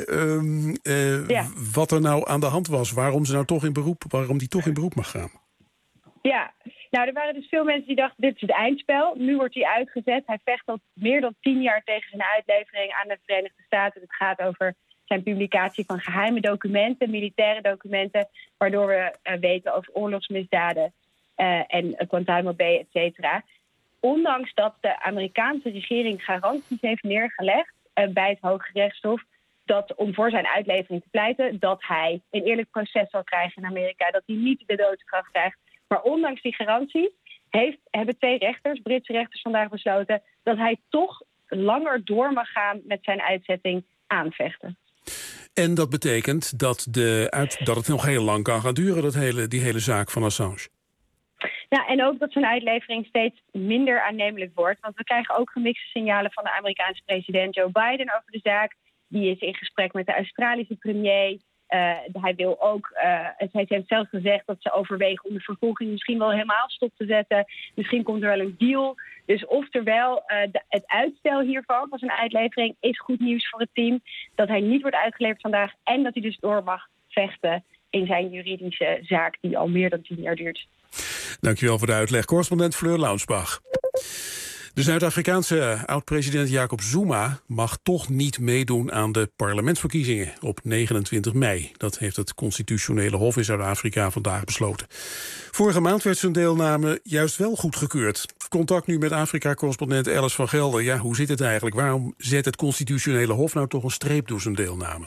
wat er nou aan de hand was. Waarom die toch in beroep mag gaan. Ja, nou, er waren dus veel mensen die dachten, dit is het eindspel. Nu wordt hij uitgezet. Hij vecht al meer dan 10 jaar tegen zijn uitlevering aan de Verenigde Staten. Het gaat over zijn publicatie van geheime documenten, militaire documenten, waardoor we weten over oorlogsmisdaden en Guantanamo Bay, et cetera. Ondanks dat de Amerikaanse regering garanties heeft neergelegd bij het Hoge Rechtshof, dat om voor zijn uitlevering te pleiten, dat hij een eerlijk proces zal krijgen in Amerika, dat hij niet de doodstraf krijgt. Maar ondanks die garanties hebben 2 rechters, Britse rechters, vandaag besloten dat hij toch langer door mag gaan met zijn uitzetting aanvechten. En dat betekent dat het nog heel lang kan gaan duren, die hele zaak van Assange. Ja, en ook dat zijn uitlevering steeds minder aannemelijk wordt. Want we krijgen ook gemixte signalen van de Amerikaanse president Joe Biden over de zaak. Die is in gesprek met de Australische premier. Hij wil ook, hij heeft zelf gezegd dat ze overwegen om de vervolging misschien wel helemaal stop te zetten. Misschien komt er wel een deal. Dus oftewel, het uitstel hiervan, van zijn uitlevering, is goed nieuws voor het team. Dat hij niet wordt uitgeleverd vandaag en dat hij dus door mag vechten in zijn juridische zaak die al meer dan 10 jaar duurt. Dankjewel voor de uitleg. Correspondent Fleur Launsbach. De Zuid-Afrikaanse oud-president Jacob Zuma mag toch niet meedoen aan de parlementsverkiezingen op 29 mei. Dat heeft het Constitutionele Hof in Zuid-Afrika vandaag besloten. Vorige maand werd zijn deelname juist wel goedgekeurd. Contact nu met Afrika-correspondent Alice van Gelder. Ja, hoe zit het eigenlijk? Waarom zet het Constitutionele Hof nou toch een streep door zijn deelname?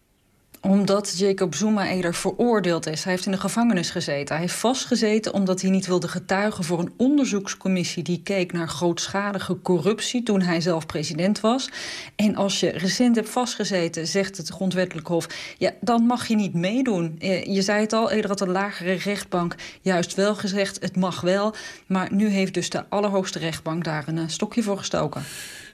Omdat Jacob Zuma eerder veroordeeld is. Hij heeft in de gevangenis gezeten. Hij heeft vastgezeten omdat hij niet wilde getuigen voor een onderzoekscommissie die keek naar grootschalige corruptie toen hij zelf president was. En als je recent hebt vastgezeten, zegt het Grondwettelijk Hof, ja, dan mag je niet meedoen. Je zei het al, eerder had de lagere rechtbank juist wel gezegd, het mag wel. Maar nu heeft dus de Allerhoogste rechtbank daar een stokje voor gestoken.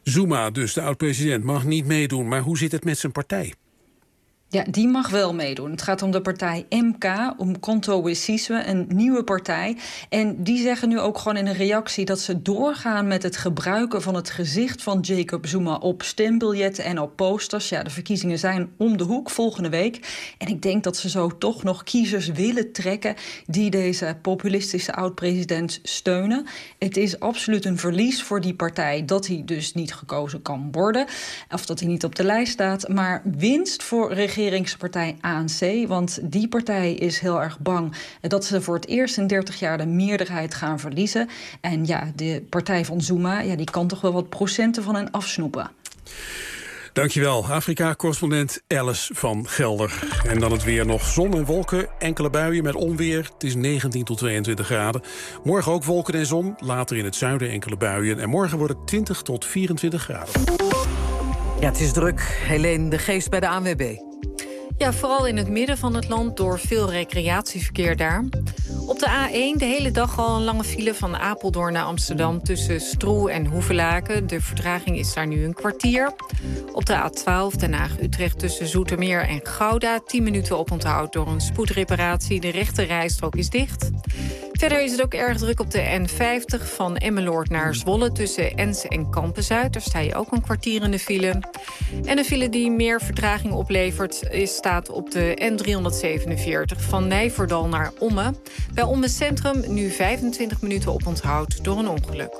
Zuma, dus de oud-president, mag niet meedoen. Maar hoe zit het met zijn partij? Ja, die mag wel meedoen. Het gaat om de partij MK, om Mkhonto we Sizwe, een nieuwe partij. En die zeggen nu ook gewoon in een reactie dat ze doorgaan met het gebruiken van het gezicht van Jacob Zuma op stembiljetten en op posters. Ja, de verkiezingen zijn om de hoek volgende week. En ik denk dat ze zo toch nog kiezers willen trekken die deze populistische oud-president steunen. Het is absoluut een verlies voor die partij dat hij dus niet gekozen kan worden. Of dat hij niet op de lijst staat. Maar winst voor regeringspartij ANC, want die partij is heel erg bang dat ze voor het eerst in 30 jaar de meerderheid gaan verliezen. En ja, de partij van Zuma, ja, die kan toch wel wat procenten van hen afsnoepen. Dankjewel, Afrika-correspondent Alice van Gelder. En dan het weer nog zon en wolken, enkele buien met onweer. Het is 19 tot 22 graden. Morgen ook wolken en zon, later in het zuiden enkele buien. En morgen wordt het 20 tot 24 graden. Ja, het is druk. Helene de Geest bij de ANWB. Ja, vooral in het midden van het land door veel recreatieverkeer daar. Op de A1 de hele dag al een lange file van Apeldoorn naar Amsterdam tussen Stroe en Hoevelaken. De vertraging is daar nu een kwartier. Op de A12 Den Haag-Utrecht tussen Zoetermeer en Gouda 10 minuten oponthoud door een spoedreparatie. De rechte rijstrook is dicht. Verder is het ook erg druk op de N50 van Emmeloord naar Zwolle tussen Ens en Kampen-Zuid. Daar sta je ook een kwartier in de file. En een file die meer vertraging oplevert staat op de N347 van Nijverdal naar Ommen. Bij Ommen Centrum nu 25 minuten oponthoud door een ongeluk.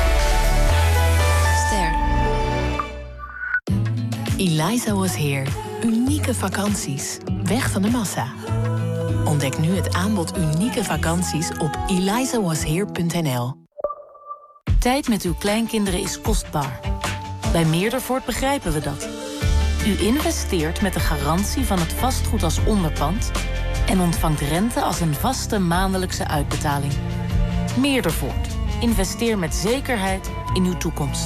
Ster. Eliza Was Here. Unieke vakanties. Weg van de massa. Ontdek nu het aanbod unieke vakanties op elizawasheer.nl. Tijd met uw kleinkinderen is kostbaar. Bij Meerdervoort begrijpen we dat. U investeert met de garantie van het vastgoed als onderpand en ontvangt rente als een vaste maandelijkse uitbetaling. Meerdervoort. Investeer met zekerheid in uw toekomst.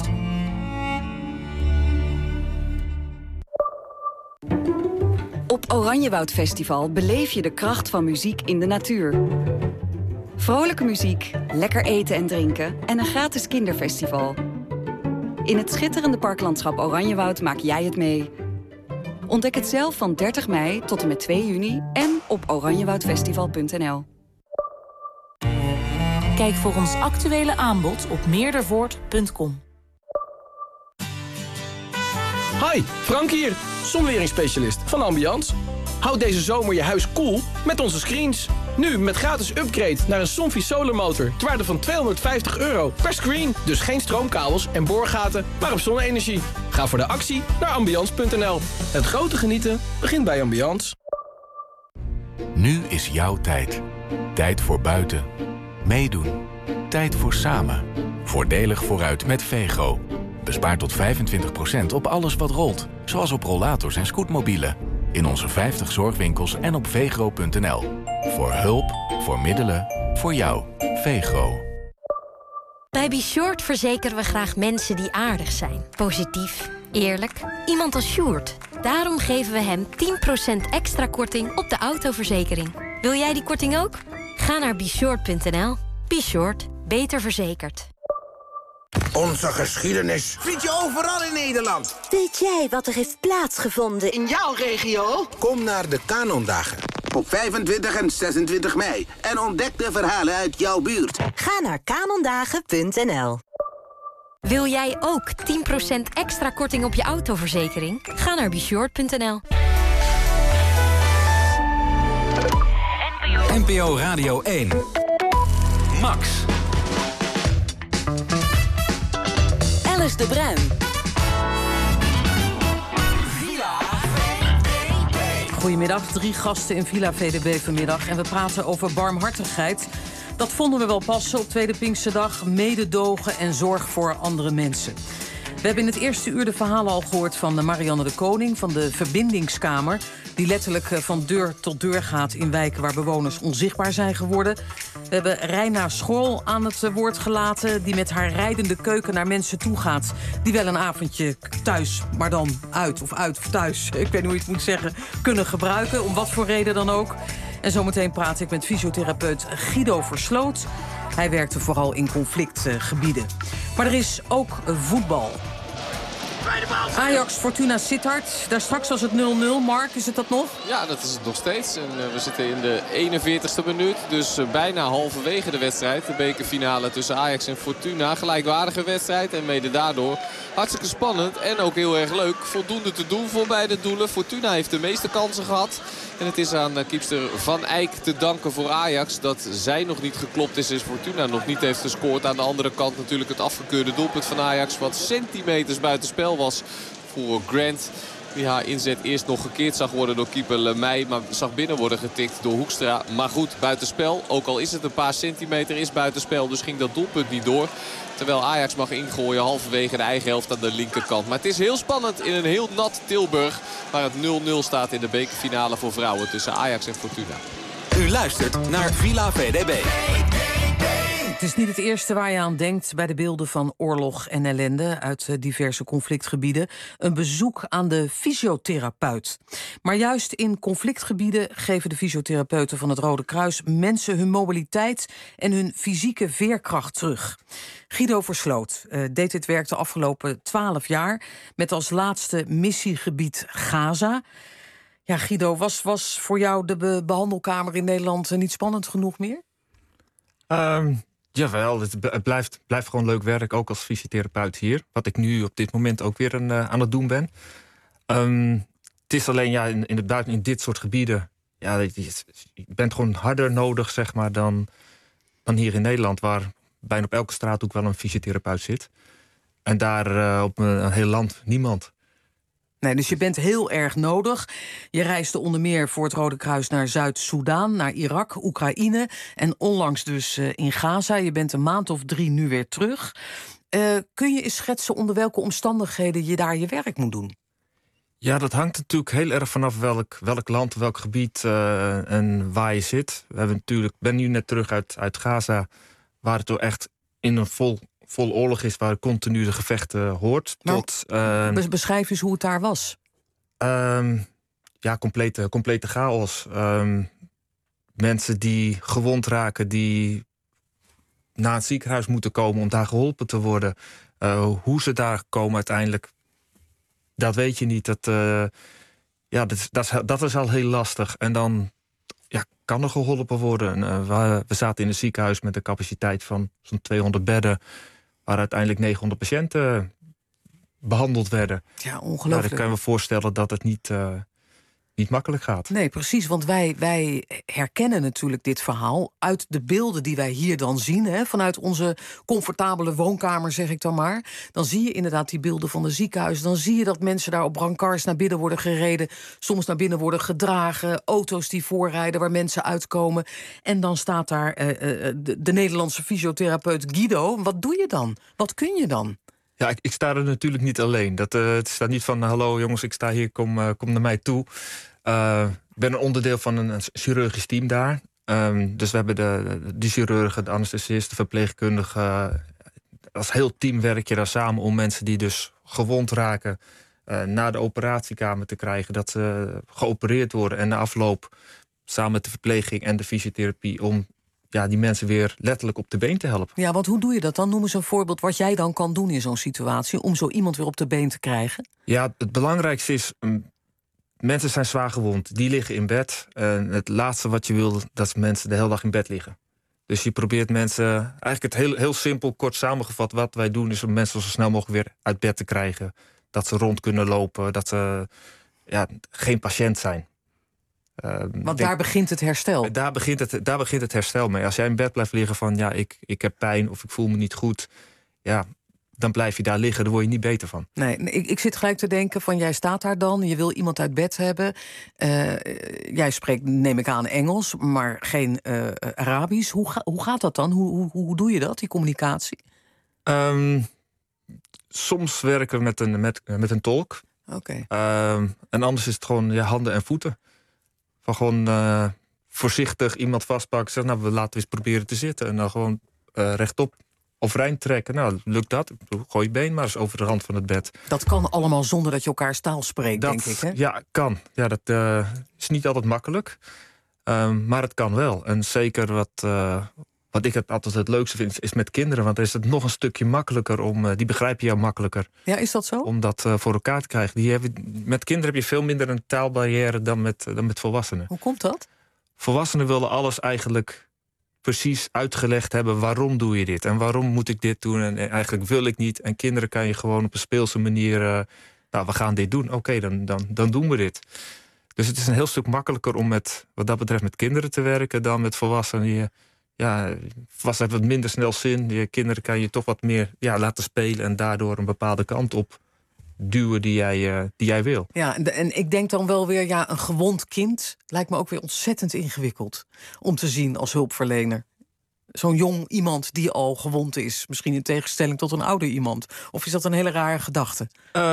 Op Oranjewoud Festival beleef je de kracht van muziek in de natuur. Vrolijke muziek, lekker eten en drinken en een gratis kinderfestival. In het schitterende parklandschap Oranjewoud maak jij het mee. Ontdek het zelf van 30 mei tot en met 2 juni en op oranjewoudfestival.nl. Kijk voor ons actuele aanbod op meerdervoort.com. Hi, Frank hier, zonweringsspecialist van Ambiance. Houd deze zomer je huis koel met onze screens. Nu met gratis upgrade naar een Somfy Solar Motor ter waarde van €250 per screen. Dus geen stroomkabels en boorgaten, maar op zonne-energie. Ga voor de actie naar ambiance.nl. Het grote genieten begint bij Ambiance. Nu is jouw tijd. Tijd voor buiten. Meedoen. Tijd voor samen. Voordelig vooruit met Vego. Bespaar tot 25% op alles wat rolt. Zoals op rollators en scootmobielen. In onze 50 zorgwinkels en op vegro.nl. Voor hulp, voor middelen, voor jou. Vegro. Bij Be Short verzekeren we graag mensen die aardig zijn. Positief, eerlijk. Iemand als Sjoerd. Daarom geven we hem 10% extra korting op de autoverzekering. Wil jij die korting ook? Ga naar beshort.nl. Be Short. Beter verzekerd. Onze geschiedenis vind je overal in Nederland. Weet jij wat er heeft plaatsgevonden in jouw regio? Kom naar de Kanondagen op 25 en 26 mei en ontdek de verhalen uit jouw buurt. Ga naar kanondagen.nl. Wil jij ook 10% extra korting op je autoverzekering? Ga naar beshort.nl. NPO Radio 1. Max. Alice de Bruin. Goedemiddag, 3 gasten in Villa VDB vanmiddag. En we praten over barmhartigheid. Dat vonden we wel passen op Tweede Pinksterdag. Mededogen en zorg voor andere mensen. We hebben in het eerste uur de verhalen al gehoord van Marianne de Koning van de Verbindingskamer, die letterlijk van deur tot deur gaat in wijken waar bewoners onzichtbaar zijn geworden. We hebben Reina Schoorl aan het woord gelaten, die met haar rijdende keuken naar mensen toe gaat die wel een avondje thuis, maar dan uit of thuis, ik weet niet hoe je het moet zeggen, kunnen gebruiken, om wat voor reden dan ook. En zometeen praat ik met fysiotherapeut Guido Versloot. Hij werkte vooral in conflictgebieden. Maar er is ook voetbal. Ajax, Fortuna Sittard. Daar straks was het 0-0. Mark, is het dat nog? Ja, dat is het nog steeds. En we zitten in de 41ste minuut. Dus bijna halverwege de wedstrijd. De bekerfinale tussen Ajax en Fortuna. Gelijkwaardige wedstrijd. En mede daardoor hartstikke spannend. En ook heel erg leuk. Voldoende te doen voor beide doelen. Fortuna heeft de meeste kansen gehad. En het is aan keepster Van Eyck te danken voor Ajax dat zij nog niet geklopt is. Fortuna nog niet heeft gescoord. Aan de andere kant natuurlijk het afgekeurde doelpunt van Ajax. Wat centimeters buitenspel was voor Grant. Die haar inzet eerst nog gekeerd zag worden door keeper Lemay. Maar zag binnen worden getikt door Hoekstra. Maar goed, buitenspel. Ook al is het een paar centimeter is buitenspel. Dus ging dat doelpunt niet door. Terwijl Ajax mag ingooien halverwege de eigen helft aan de linkerkant. Maar het is heel spannend in een heel nat Tilburg. Waar het 0-0 staat in de bekerfinale voor vrouwen tussen Ajax en Fortuna. U luistert naar Villa VDB. Het is niet het eerste waar je aan denkt bij de beelden van oorlog en ellende uit diverse conflictgebieden. Een bezoek aan de fysiotherapeut. Maar juist in conflictgebieden geven de fysiotherapeuten van het Rode Kruis mensen hun mobiliteit en hun fysieke veerkracht terug. Guido Versloot deed dit werk de afgelopen 12 jaar met als laatste missiegebied Gaza. Ja, Guido, was voor jou de behandelkamer in Nederland niet spannend genoeg meer? Jawel, het blijft gewoon leuk werk, ook als fysiotherapeut hier. Wat ik nu op dit moment ook weer aan het doen ben. Het is alleen in het buiten, in dit soort gebieden, je bent gewoon harder nodig, zeg maar, dan hier in Nederland, waar bijna op elke straathoek wel een fysiotherapeut zit. En daar op een heel land niemand. Nee, dus je bent heel erg nodig. Je reisde onder meer voor het Rode Kruis naar Zuid-Soedan, naar Irak, Oekraïne en onlangs dus in Gaza. Je bent een maand of 3 nu weer terug. Kun je eens schetsen onder welke omstandigheden je daar je werk moet doen? Ja, dat hangt natuurlijk heel erg vanaf welk land, welk gebied en waar je zit. Ben nu net terug uit Gaza, waar het toch echt in een vol oorlog is, waar continu de gevechten hoort. Beschrijf eens hoe het daar was. Complete chaos. Mensen die gewond raken, die naar het ziekenhuis moeten komen om daar geholpen te worden. Hoe ze daar komen uiteindelijk, dat weet je niet. Dat is al heel lastig. En dan kan er geholpen worden. We zaten in een ziekenhuis met een capaciteit van zo'n 200 bedden... waar uiteindelijk 900 patiënten behandeld werden. Ja, ongelooflijk. Dan kan je me voorstellen dat het niet makkelijk gaat. Nee, precies, want wij herkennen natuurlijk dit verhaal uit de beelden die wij hier dan zien, hè, vanuit onze comfortabele woonkamer, zeg ik dan maar. Dan zie je inderdaad die beelden van de ziekenhuizen. Dan zie je dat mensen daar op brancards naar binnen worden gereden, soms naar binnen worden gedragen, auto's die voorrijden waar mensen uitkomen. En dan staat daar de Nederlandse fysiotherapeut Guido. Wat doe je dan? Wat kun je dan? Ja, ik sta er natuurlijk niet alleen. Het staat niet van, hallo jongens, ik sta hier, kom naar mij toe. Ik ben een onderdeel van een chirurgisch team daar. Dus we hebben de chirurgen, de anesthesist, de verpleegkundige. Als heel team werk je daar samen om mensen die dus gewond raken naar de operatiekamer te krijgen. Dat ze geopereerd worden en na afloop samen met de verpleging en de fysiotherapie om die mensen weer letterlijk op de been te helpen. Ja, want hoe doe je dat dan? Noem eens een voorbeeld wat jij dan kan doen in zo'n situatie om zo iemand weer op de been te krijgen. Ja, het belangrijkste is, mensen zijn zwaar gewond. Die liggen in bed. En het laatste wat je wil, dat mensen de hele dag in bed liggen. Dus je probeert mensen, eigenlijk het heel simpel, kort samengevat, wat wij doen is om mensen zo snel mogelijk weer uit bed te krijgen. Dat ze rond kunnen lopen, dat ze geen patiënt zijn. Want daar begint het herstel. Daar begint het herstel mee. Als jij in bed blijft liggen van ik heb pijn of ik voel me niet goed, dan blijf je daar liggen, daar word je niet beter van. Nee, ik zit gelijk te denken van jij staat daar dan, je wil iemand uit bed hebben. Jij spreekt, neem ik aan, Engels, maar geen Arabisch. Hoe gaat dat dan? Hoe doe je dat, die communicatie? Soms werken we met een tolk. Oké. En anders is het gewoon handen en voeten. Van gewoon voorzichtig iemand vastpakken. Zeggen, we laten eens proberen te zitten. En dan gewoon rechtop overeind trekken. Nou, lukt dat? Gooi je been maar eens over de rand van het bed. Dat kan allemaal zonder dat je elkaars taal spreekt, denk ik, hè? Ja, kan. Ja, dat is niet altijd makkelijk. Maar het kan wel. En zeker wat wat ik altijd het leukste vind, is met kinderen. Want dan is het nog een stukje makkelijker om... die begrijpen jou makkelijker. Ja, is dat zo? Om dat voor elkaar te krijgen. Met kinderen heb je veel minder een taalbarrière dan met volwassenen. Hoe komt dat? Volwassenen willen alles eigenlijk precies uitgelegd hebben. Waarom doe je dit? En waarom moet ik dit doen? En eigenlijk wil ik niet. En kinderen kan je gewoon op een speelse manier... we gaan dit doen. Oké, dan doen we dit. Dus het is een heel stuk makkelijker om wat dat betreft met kinderen te werken dan met volwassenen. Volwassenen hebben wat minder snel zin. Je kinderen kan je toch wat meer laten spelen en daardoor een bepaalde kant op duwen die jij wil. Ja, en ik denk dan wel weer, een gewond kind lijkt me ook weer ontzettend ingewikkeld om te zien als hulpverlener. Zo'n jong iemand die al gewond is, misschien in tegenstelling tot een ouder iemand. Of is dat een hele rare gedachte?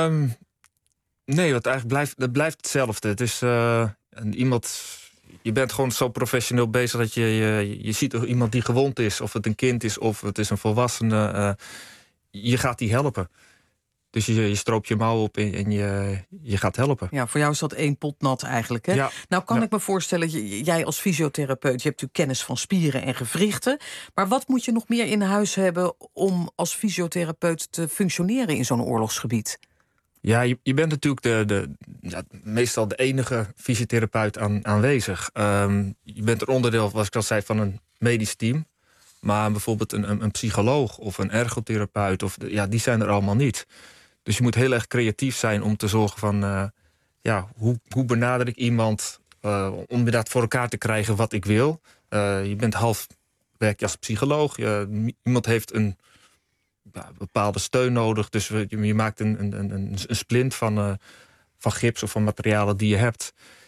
Nee, want eigenlijk blijft hetzelfde. Het is iemand... Je bent gewoon zo professioneel bezig dat je ziet iemand die gewond is. Of het een kind is, of het is een volwassene. Je gaat die helpen. Dus je stroopt je mouw op en je gaat helpen. Ja, voor jou is dat 1 pot nat eigenlijk, hè? Ja. Nou kan ik me voorstellen, jij als fysiotherapeut... je hebt natuurlijk kennis van spieren en gewrichten. Maar wat moet je nog meer in huis hebben om als fysiotherapeut te functioneren in zo'n oorlogsgebied? Ja, je bent natuurlijk meestal de enige fysiotherapeut aanwezig. Je bent een onderdeel, zoals ik al zei, van een medisch team. Maar bijvoorbeeld een psycholoog of een ergotherapeut, die zijn er allemaal niet. Dus je moet heel erg creatief zijn om te zorgen van... hoe benader ik iemand om inderdaad voor elkaar te krijgen wat ik wil. Je bent werk je als psycholoog. Iemand heeft een bepaalde steun nodig. Dus je maakt een splint van gips of van materialen die je hebt.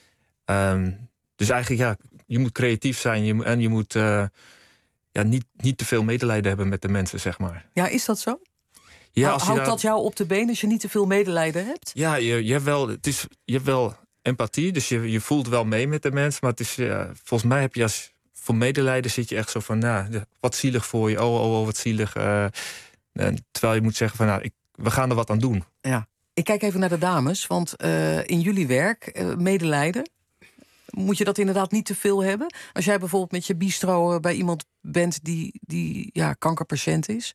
Dus eigenlijk, je moet creatief zijn en je moet niet te veel medelijden hebben met de mensen, zeg maar. Ja, is dat zo? Ja, houdt dat jou op de been als je niet te veel medelijden hebt? Ja, je hebt wel empathie, dus je voelt wel mee met de mensen. Maar het is, volgens mij heb je voor medelijden zit je echt zo van... wat zielig voor je, oh wat zielig... terwijl je moet zeggen van, we gaan er wat aan doen. Ja. Ik kijk even naar de dames, want in jullie werk, medelijden... moet je dat inderdaad niet te veel hebben? Als jij bijvoorbeeld met je bistro bij iemand bent die kankerpatiënt is?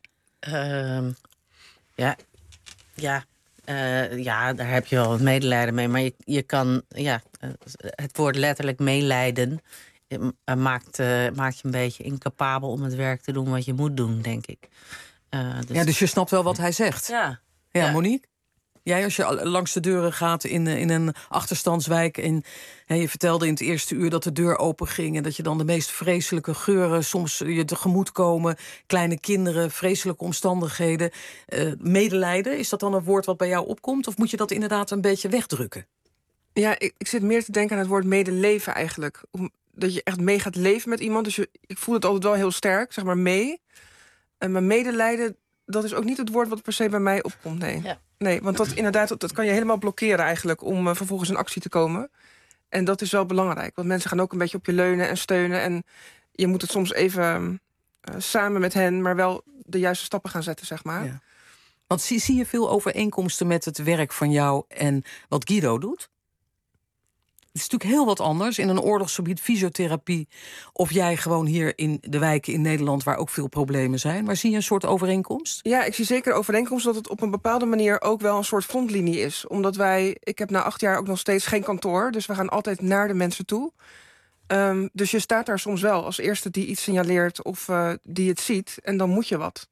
Daar heb je wel wat medelijden mee. Maar je kan, het woord letterlijk meelijden... maakt je een beetje incapabel om het werk te doen wat je moet doen, denk ik. Dus je snapt wel wat hij zegt. Ja, Monique? Jij, als je langs de deuren gaat in een achterstandswijk... en je vertelde in het eerste uur dat de deur open ging... en dat je dan de meest vreselijke geuren soms je tegemoet komen... kleine kinderen, vreselijke omstandigheden. Medelijden, is dat dan een woord wat bij jou opkomt? Of moet je dat inderdaad een beetje wegdrukken? Ja, ik zit meer te denken aan het woord medeleven eigenlijk. Dat je echt mee gaat leven met iemand. Dus ik voel het altijd wel heel sterk, zeg maar mee. Maar medelijden, dat is ook niet het woord wat per se bij mij opkomt, nee. Ja. Nee, want dat kan je helemaal blokkeren eigenlijk... om vervolgens in actie te komen. En dat is wel belangrijk. Want mensen gaan ook een beetje op je leunen en steunen. En je moet het soms even samen met hen... maar wel de juiste stappen gaan zetten, zeg maar. Ja. Want zie je veel overeenkomsten met het werk van jou... en wat Guido doet? Het is natuurlijk heel wat anders in een oorlogsgebied, fysiotherapie... of jij gewoon hier in de wijken in Nederland... waar ook veel problemen zijn. Maar zie je een soort overeenkomst? Ja, ik zie zeker overeenkomst dat het op een bepaalde manier... ook wel een soort frontlinie is. Omdat ik heb na 8 jaar ook nog steeds geen kantoor... dus we gaan altijd naar de mensen toe. Dus je staat daar soms wel als eerste die iets signaleert... of die het ziet, en dan moet je wat.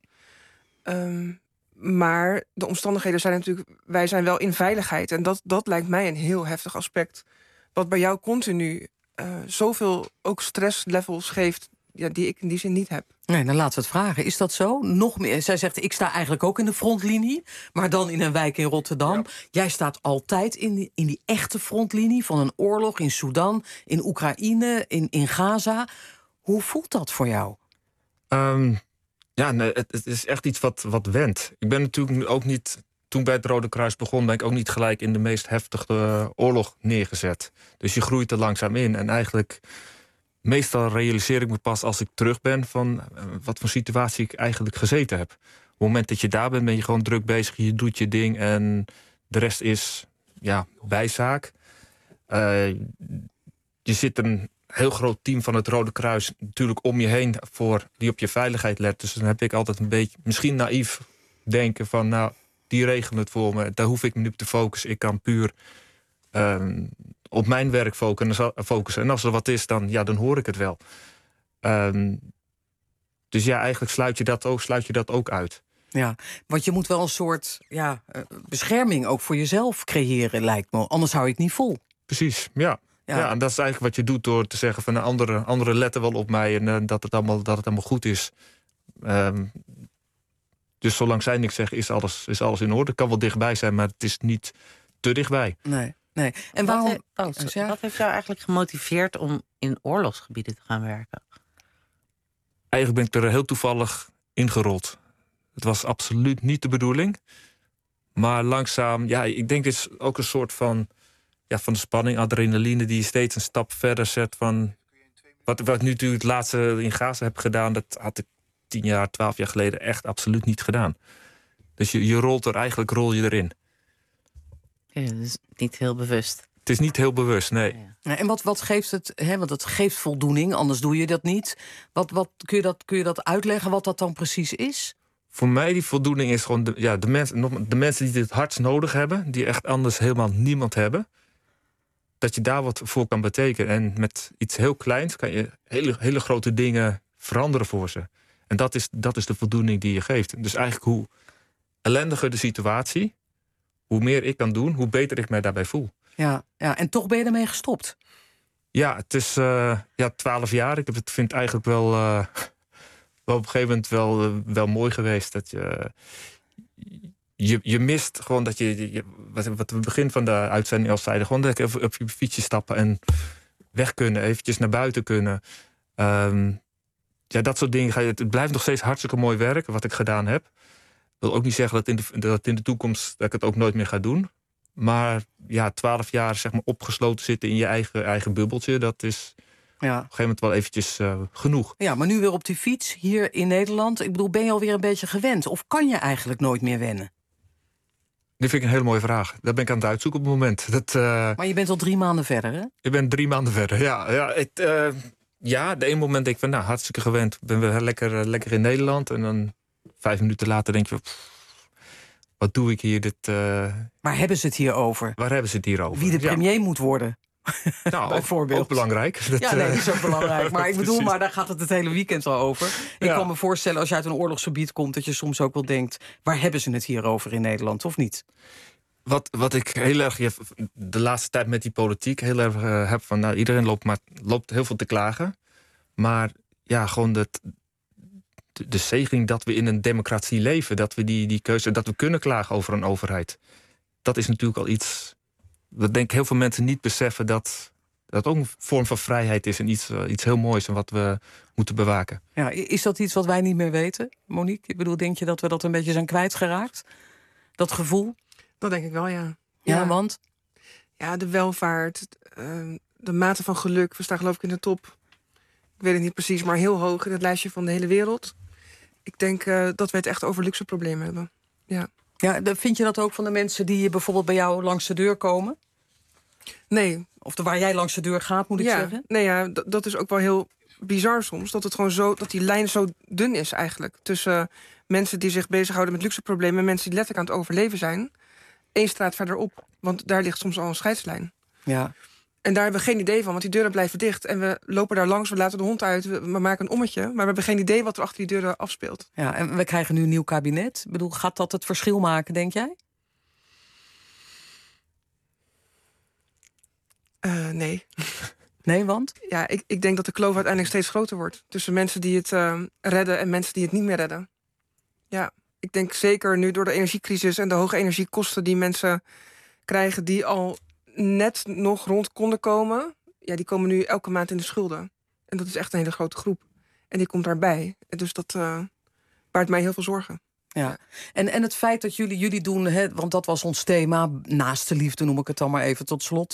Maar de omstandigheden zijn natuurlijk... wij zijn wel in veiligheid. En dat lijkt mij een heel heftig aspect... wat bij jou continu zoveel ook stresslevels geeft... die ik in die zin niet heb. Nee, dan laten we het vragen. Is dat zo? Nog meer. Zij zegt, ik sta eigenlijk ook in de frontlinie... maar dan in een wijk in Rotterdam. Ja. Jij staat altijd in die echte frontlinie... van een oorlog in Sudan, in Oekraïne, in Gaza. Hoe voelt dat voor jou? Het is echt iets wat wendt. Ik ben natuurlijk ook niet... Toen bij het Rode Kruis begon, ben ik ook niet gelijk in de meest heftige oorlog neergezet. Dus je groeit er langzaam in. En eigenlijk, meestal realiseer ik me pas als ik terug ben... van wat voor situatie ik eigenlijk gezeten heb. Op het moment dat je daar bent, ben je gewoon druk bezig. Je doet je ding en de rest is bijzaak. Je zit heel groot team van het Rode Kruis natuurlijk om je heen die op je veiligheid let. Dus dan heb ik altijd een beetje, misschien naïef denken van, nou, die regelen het voor me. Daar hoef ik me niet op te focussen. Ik kan puur op mijn werk focussen. En als er wat is, dan hoor ik het wel. Dus ja, eigenlijk sluit je dat ook uit. Ja, want je moet wel een soort bescherming ook voor jezelf creëren, lijkt me. Anders hou je het niet vol. Precies, ja. Ja, en dat is eigenlijk wat je doet door te zeggen van anderen letten wel op mij en dat het allemaal goed is. Dus zolang zij niks zeggen, is alles in orde. Het kan wel dichtbij zijn, maar het is niet te dichtbij. Nee. En waarom? Wat heeft jou eigenlijk gemotiveerd om in oorlogsgebieden te gaan werken? Eigenlijk ben ik er heel toevallig ingerold. Het was absoluut niet de bedoeling. Maar langzaam, ik denk dit is ook een soort van de spanning, adrenaline, die je steeds een stap verder zet van wat ik nu natuurlijk het laatste in Gaza heb gedaan, dat had ik 10 jaar, 12 jaar geleden echt absoluut niet gedaan. Dus je rol je erin. Ja, dus niet heel bewust. Het is niet heel bewust, nee. Ja. En wat geeft het? Want het geeft voldoening, anders doe je dat niet. Kun je dat uitleggen wat dat dan precies is? Voor mij die voldoening is gewoon de mensen die het hardst nodig hebben, die echt anders helemaal niemand hebben, dat je daar wat voor kan betekenen. En met iets heel kleins kan je hele grote dingen veranderen voor ze. En dat is de voldoening die je geeft. Dus eigenlijk hoe ellendiger de situatie, hoe meer ik kan doen, hoe beter ik mij daarbij voel. Ja, en toch ben je ermee gestopt? Ja, het is 12 jaar. Ik vind het eigenlijk wel op een gegeven moment wel mooi geweest. Dat je mist gewoon dat je wat we het begin van de uitzending al zeiden, gewoon dat ik even op je fietsje stappen en weg kunnen, eventjes naar buiten kunnen. Dat soort dingen. Het blijft nog steeds hartstikke mooi werk wat ik gedaan heb. Ik wil ook niet zeggen dat in de toekomst dat ik het ook nooit meer ga doen. Maar 12 jaar zeg maar opgesloten zitten in je eigen bubbeltje, dat is op een gegeven moment wel eventjes genoeg. Ja, maar nu weer op die fiets hier in Nederland. Ik bedoel, ben je alweer een beetje gewend? Of kan je eigenlijk nooit meer wennen? Dit vind ik een hele mooie vraag. Daar ben ik aan het uitzoeken op het moment. Maar je bent al 3 maanden verder, hè? Ik ben 3 maanden verder, ja. De ene moment denk ik van, hartstikke gewend. Ik ben weer lekker in Nederland. En dan 5 minuten later denk je, wat doe ik hier? Waar hebben ze het hier over? Waar hebben ze het hier over? Wie de premier moet worden. Nou, bijvoorbeeld. Ook belangrijk. Dat is ook belangrijk. Maar ik bedoel, daar gaat het hele weekend al over. Ik kan me voorstellen, als je uit een oorlogsgebied komt, dat je soms ook wel denkt, waar hebben ze het hier over in Nederland, of niet? Wat ik heel erg de laatste tijd met die politiek heel erg heb van, iedereen loopt heel veel te klagen. Maar gewoon de zegening dat we in een democratie leven, dat we die keuze, dat we kunnen klagen over een overheid. Dat is natuurlijk al iets, dat denk ik heel veel mensen niet beseffen, dat ook een vorm van vrijheid is en iets heel moois en wat we moeten bewaken. Ja, is dat iets wat wij niet meer weten, Monique? Ik bedoel, denk je dat we dat een beetje zijn kwijtgeraakt? Dat gevoel? Dat denk ik wel, ja. Ja, want? Ja, de welvaart, de mate van geluk. We staan geloof ik in de top, ik weet het niet precies, maar heel hoog in het lijstje van de hele wereld. Ik denk dat we het echt over luxe problemen hebben. Ja, vind je dat ook van de mensen die bijvoorbeeld bij jou langs de deur komen? Nee. Of waar jij langs de deur gaat, moet ik zeggen? Nee, dat is ook wel heel bizar soms. Dat het gewoon dat die lijn zo dun is eigenlijk. Tussen mensen die zich bezighouden met luxe problemen en mensen die letterlijk aan het overleven zijn. 1 straat verderop. Want daar ligt soms al een scheidslijn. Ja. En daar hebben we geen idee van, want die deuren blijven dicht. En we lopen daar langs, we laten de hond uit, we maken een ommetje. Maar we hebben geen idee wat er achter die deuren afspeelt. Ja, en we krijgen nu een nieuw kabinet. Ik bedoel, gaat dat het verschil maken, denk jij? Nee. Nee, want? Ja, ik denk dat de kloof uiteindelijk steeds groter wordt. Tussen mensen die het redden en mensen die het niet meer redden. Ja, ik denk zeker nu door de energiecrisis en de hoge energiekosten die mensen krijgen, die al net nog rond konden komen, die komen nu elke maand in de schulden. En dat is echt een hele grote groep. En die komt daarbij. Dus dat baart mij heel veel zorgen. Ja. En het feit dat jullie doen, want dat was ons thema, naaste liefde noem ik het dan maar even tot slot.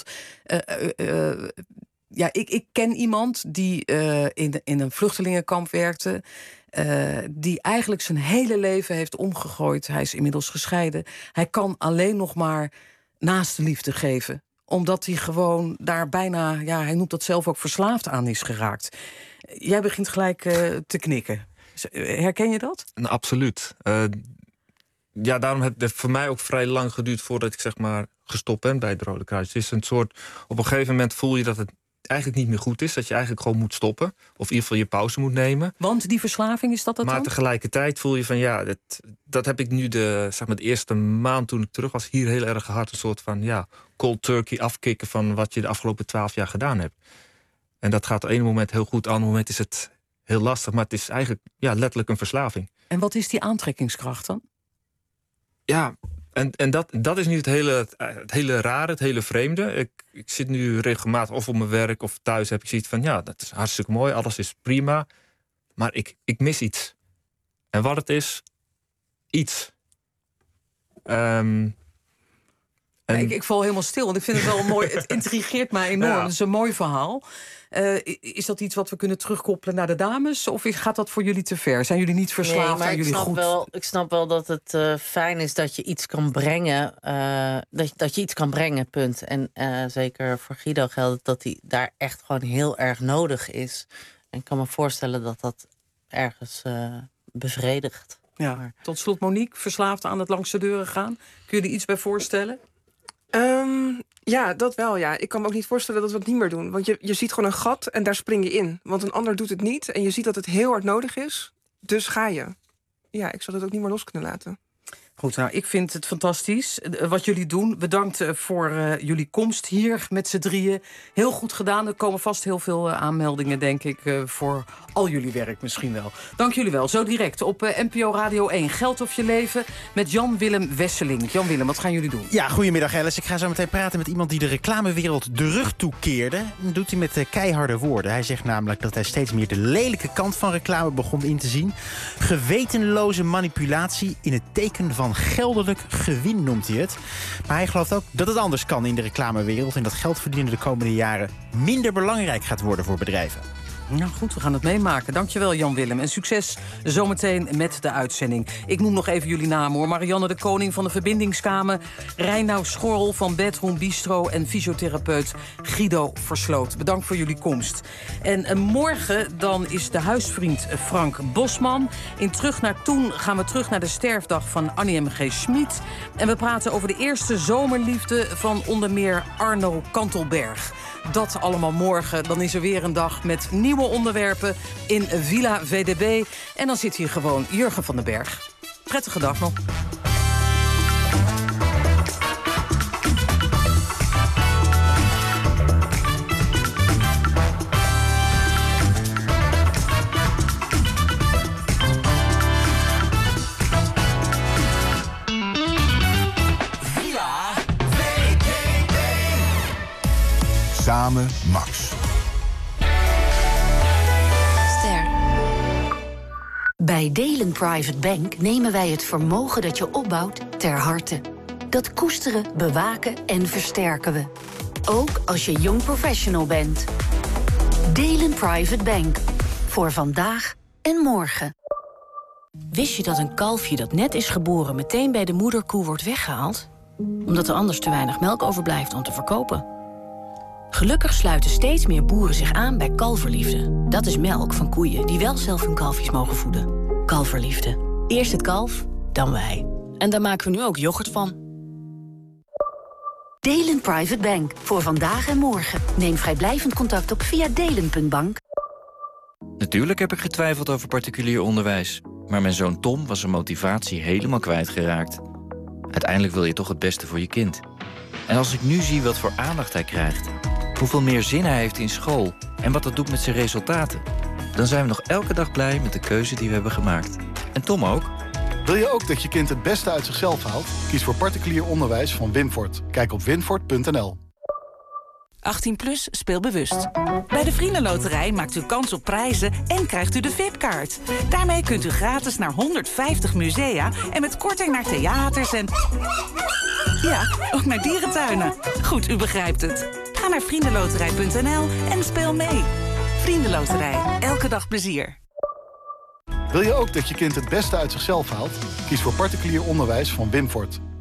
Ik ken iemand die in een vluchtelingenkamp werkte, die eigenlijk zijn hele leven heeft omgegooid. Hij is inmiddels gescheiden. Hij kan alleen nog maar naaste liefde geven. Omdat hij gewoon daar bijna, hij noemt dat zelf ook, verslaafd aan is geraakt. Jij begint gelijk te knikken. Herken je dat? Nou, absoluut. Daarom heeft het voor mij ook vrij lang geduurd voordat ik zeg maar gestopt ben bij het Rode Kruis. Het is een soort, op een gegeven moment voel je dat het eigenlijk niet meer goed is. Dat je eigenlijk gewoon moet stoppen. Of in ieder geval je pauze moet nemen. Want die verslaving, is dat het maar dan? Tegelijkertijd voel je van dat heb ik nu de eerste maand toen ik terug was hier heel erg gehad. Een soort van cold turkey afkicken van wat je de afgelopen 12 jaar gedaan hebt. En dat gaat op een moment heel goed. Op een ander moment is het heel lastig. Maar het is eigenlijk letterlijk een verslaving. En wat is die aantrekkingskracht dan? Ja, en dat is nu het hele rare, het hele vreemde. Ik zit nu regelmatig of op mijn werk of thuis heb ik zoiets van... dat is hartstikke mooi, alles is prima. Maar ik mis iets. En wat het is, iets. Ik val helemaal stil, want ik vind het wel mooi. Het intrigeert mij enorm. Ja. Het is een mooi verhaal. Is dat iets wat we kunnen terugkoppelen naar de dames? Of gaat dat voor jullie te ver? Zijn jullie niet verslaafd? Nee, maar jullie goed? ik snap wel dat het fijn is dat je iets kan brengen. Dat je iets kan brengen, punt. En zeker voor Guido geldt dat hij daar echt gewoon heel erg nodig is. En ik kan me voorstellen dat dat ergens bevredigt. Ja. Maar... Tot slot, Monique, verslaafd aan het langs de deuren gaan. Kun je er iets bij voorstellen? Ja, dat wel, ja. Ik kan me ook niet voorstellen dat we het niet meer doen. Want je ziet gewoon een gat en daar spring je in. Want een ander doet het niet en je ziet dat het heel hard nodig is. Dus ga je. Ja, ik zou dat ook niet meer los kunnen laten. Goed, nou, ik vind het fantastisch wat jullie doen. Bedankt voor jullie komst hier met z'n drieën. Heel goed gedaan. Er komen vast heel veel aanmeldingen, denk ik, voor al jullie werk misschien wel. Dank jullie wel. Zo direct op NPO Radio 1. Geld of je leven met Jan-Willem Wesseling. Jan-Willem, wat gaan jullie doen? Ja, goedemiddag Alice. Ik ga zo meteen praten met iemand die de reclamewereld de rug toekeerde. Dat doet hij met keiharde woorden. Hij zegt namelijk dat hij steeds meer de lelijke kant van reclame begon in te zien. Gewetenloze manipulatie in het teken van geldelijk gewin noemt hij het. Maar hij gelooft ook dat het anders kan in de reclamewereld en dat geld verdienen de komende jaren minder belangrijk gaat worden voor bedrijven. Nou goed, we gaan het meemaken. Dankjewel Jan-Willem. En succes zometeen met de uitzending. Ik noem nog even jullie namen hoor. Marianne de Koning van de Verbindingskamer. Reinoud Schorl van Bedroom Bistro. En fysiotherapeut Guido Versloot. Bedankt voor jullie komst. En morgen dan is de huisvriend Frank Bosman. In Terug naar Toen gaan we terug naar de sterfdag van Annie M.G. Schmid. En we praten over de eerste zomerliefde van onder meer Arno Kantelberg. Dat allemaal morgen. Dan is er weer een dag met nieuwe onderwerpen in Villa VDB. En dan zit hier gewoon Jurgen van den Berg. Prettige dag nog. Samen Max. Bij Delen Private Bank nemen wij het vermogen dat je opbouwt ter harte. Dat koesteren, bewaken en versterken we. Ook als je jong professional bent. Delen Private Bank. Voor vandaag en morgen. Wist je dat een kalfje dat net is geboren meteen bij de moederkoe wordt weggehaald? Omdat er anders te weinig melk overblijft om te verkopen. Gelukkig sluiten steeds meer boeren zich aan bij Kalverliefde. Dat is melk van koeien die wel zelf hun kalfjes mogen voeden. Kalverliefde. Eerst het kalf, dan wij. En daar maken we nu ook yoghurt van. Delen Private Bank. Voor vandaag en morgen. Neem vrijblijvend contact op via delen.bank. Natuurlijk heb ik getwijfeld over particulier onderwijs. Maar mijn zoon Tom was zijn motivatie helemaal kwijtgeraakt. Uiteindelijk wil je toch het beste voor je kind. En als ik nu zie wat voor aandacht hij krijgt, hoeveel meer zin hij heeft in school en wat dat doet met zijn resultaten, dan zijn we nog elke dag blij met de keuze die we hebben gemaakt. En Tom ook. Wil je ook dat je kind het beste uit zichzelf haalt? Kies voor particulier onderwijs van Winfort. Kijk op winfort.nl. 18+ speel bewust. Bij de Vriendenloterij maakt u kans op prijzen en krijgt u de VIP-kaart. Daarmee kunt u gratis naar 150 musea en met korting naar theaters en... ja, ook naar dierentuinen. Goed, u begrijpt het. Ga naar vriendenloterij.nl en speel mee. Vriendenloterij, elke dag plezier. Wil je ook dat je kind het beste uit zichzelf haalt? Kies voor particulier onderwijs van Winfort.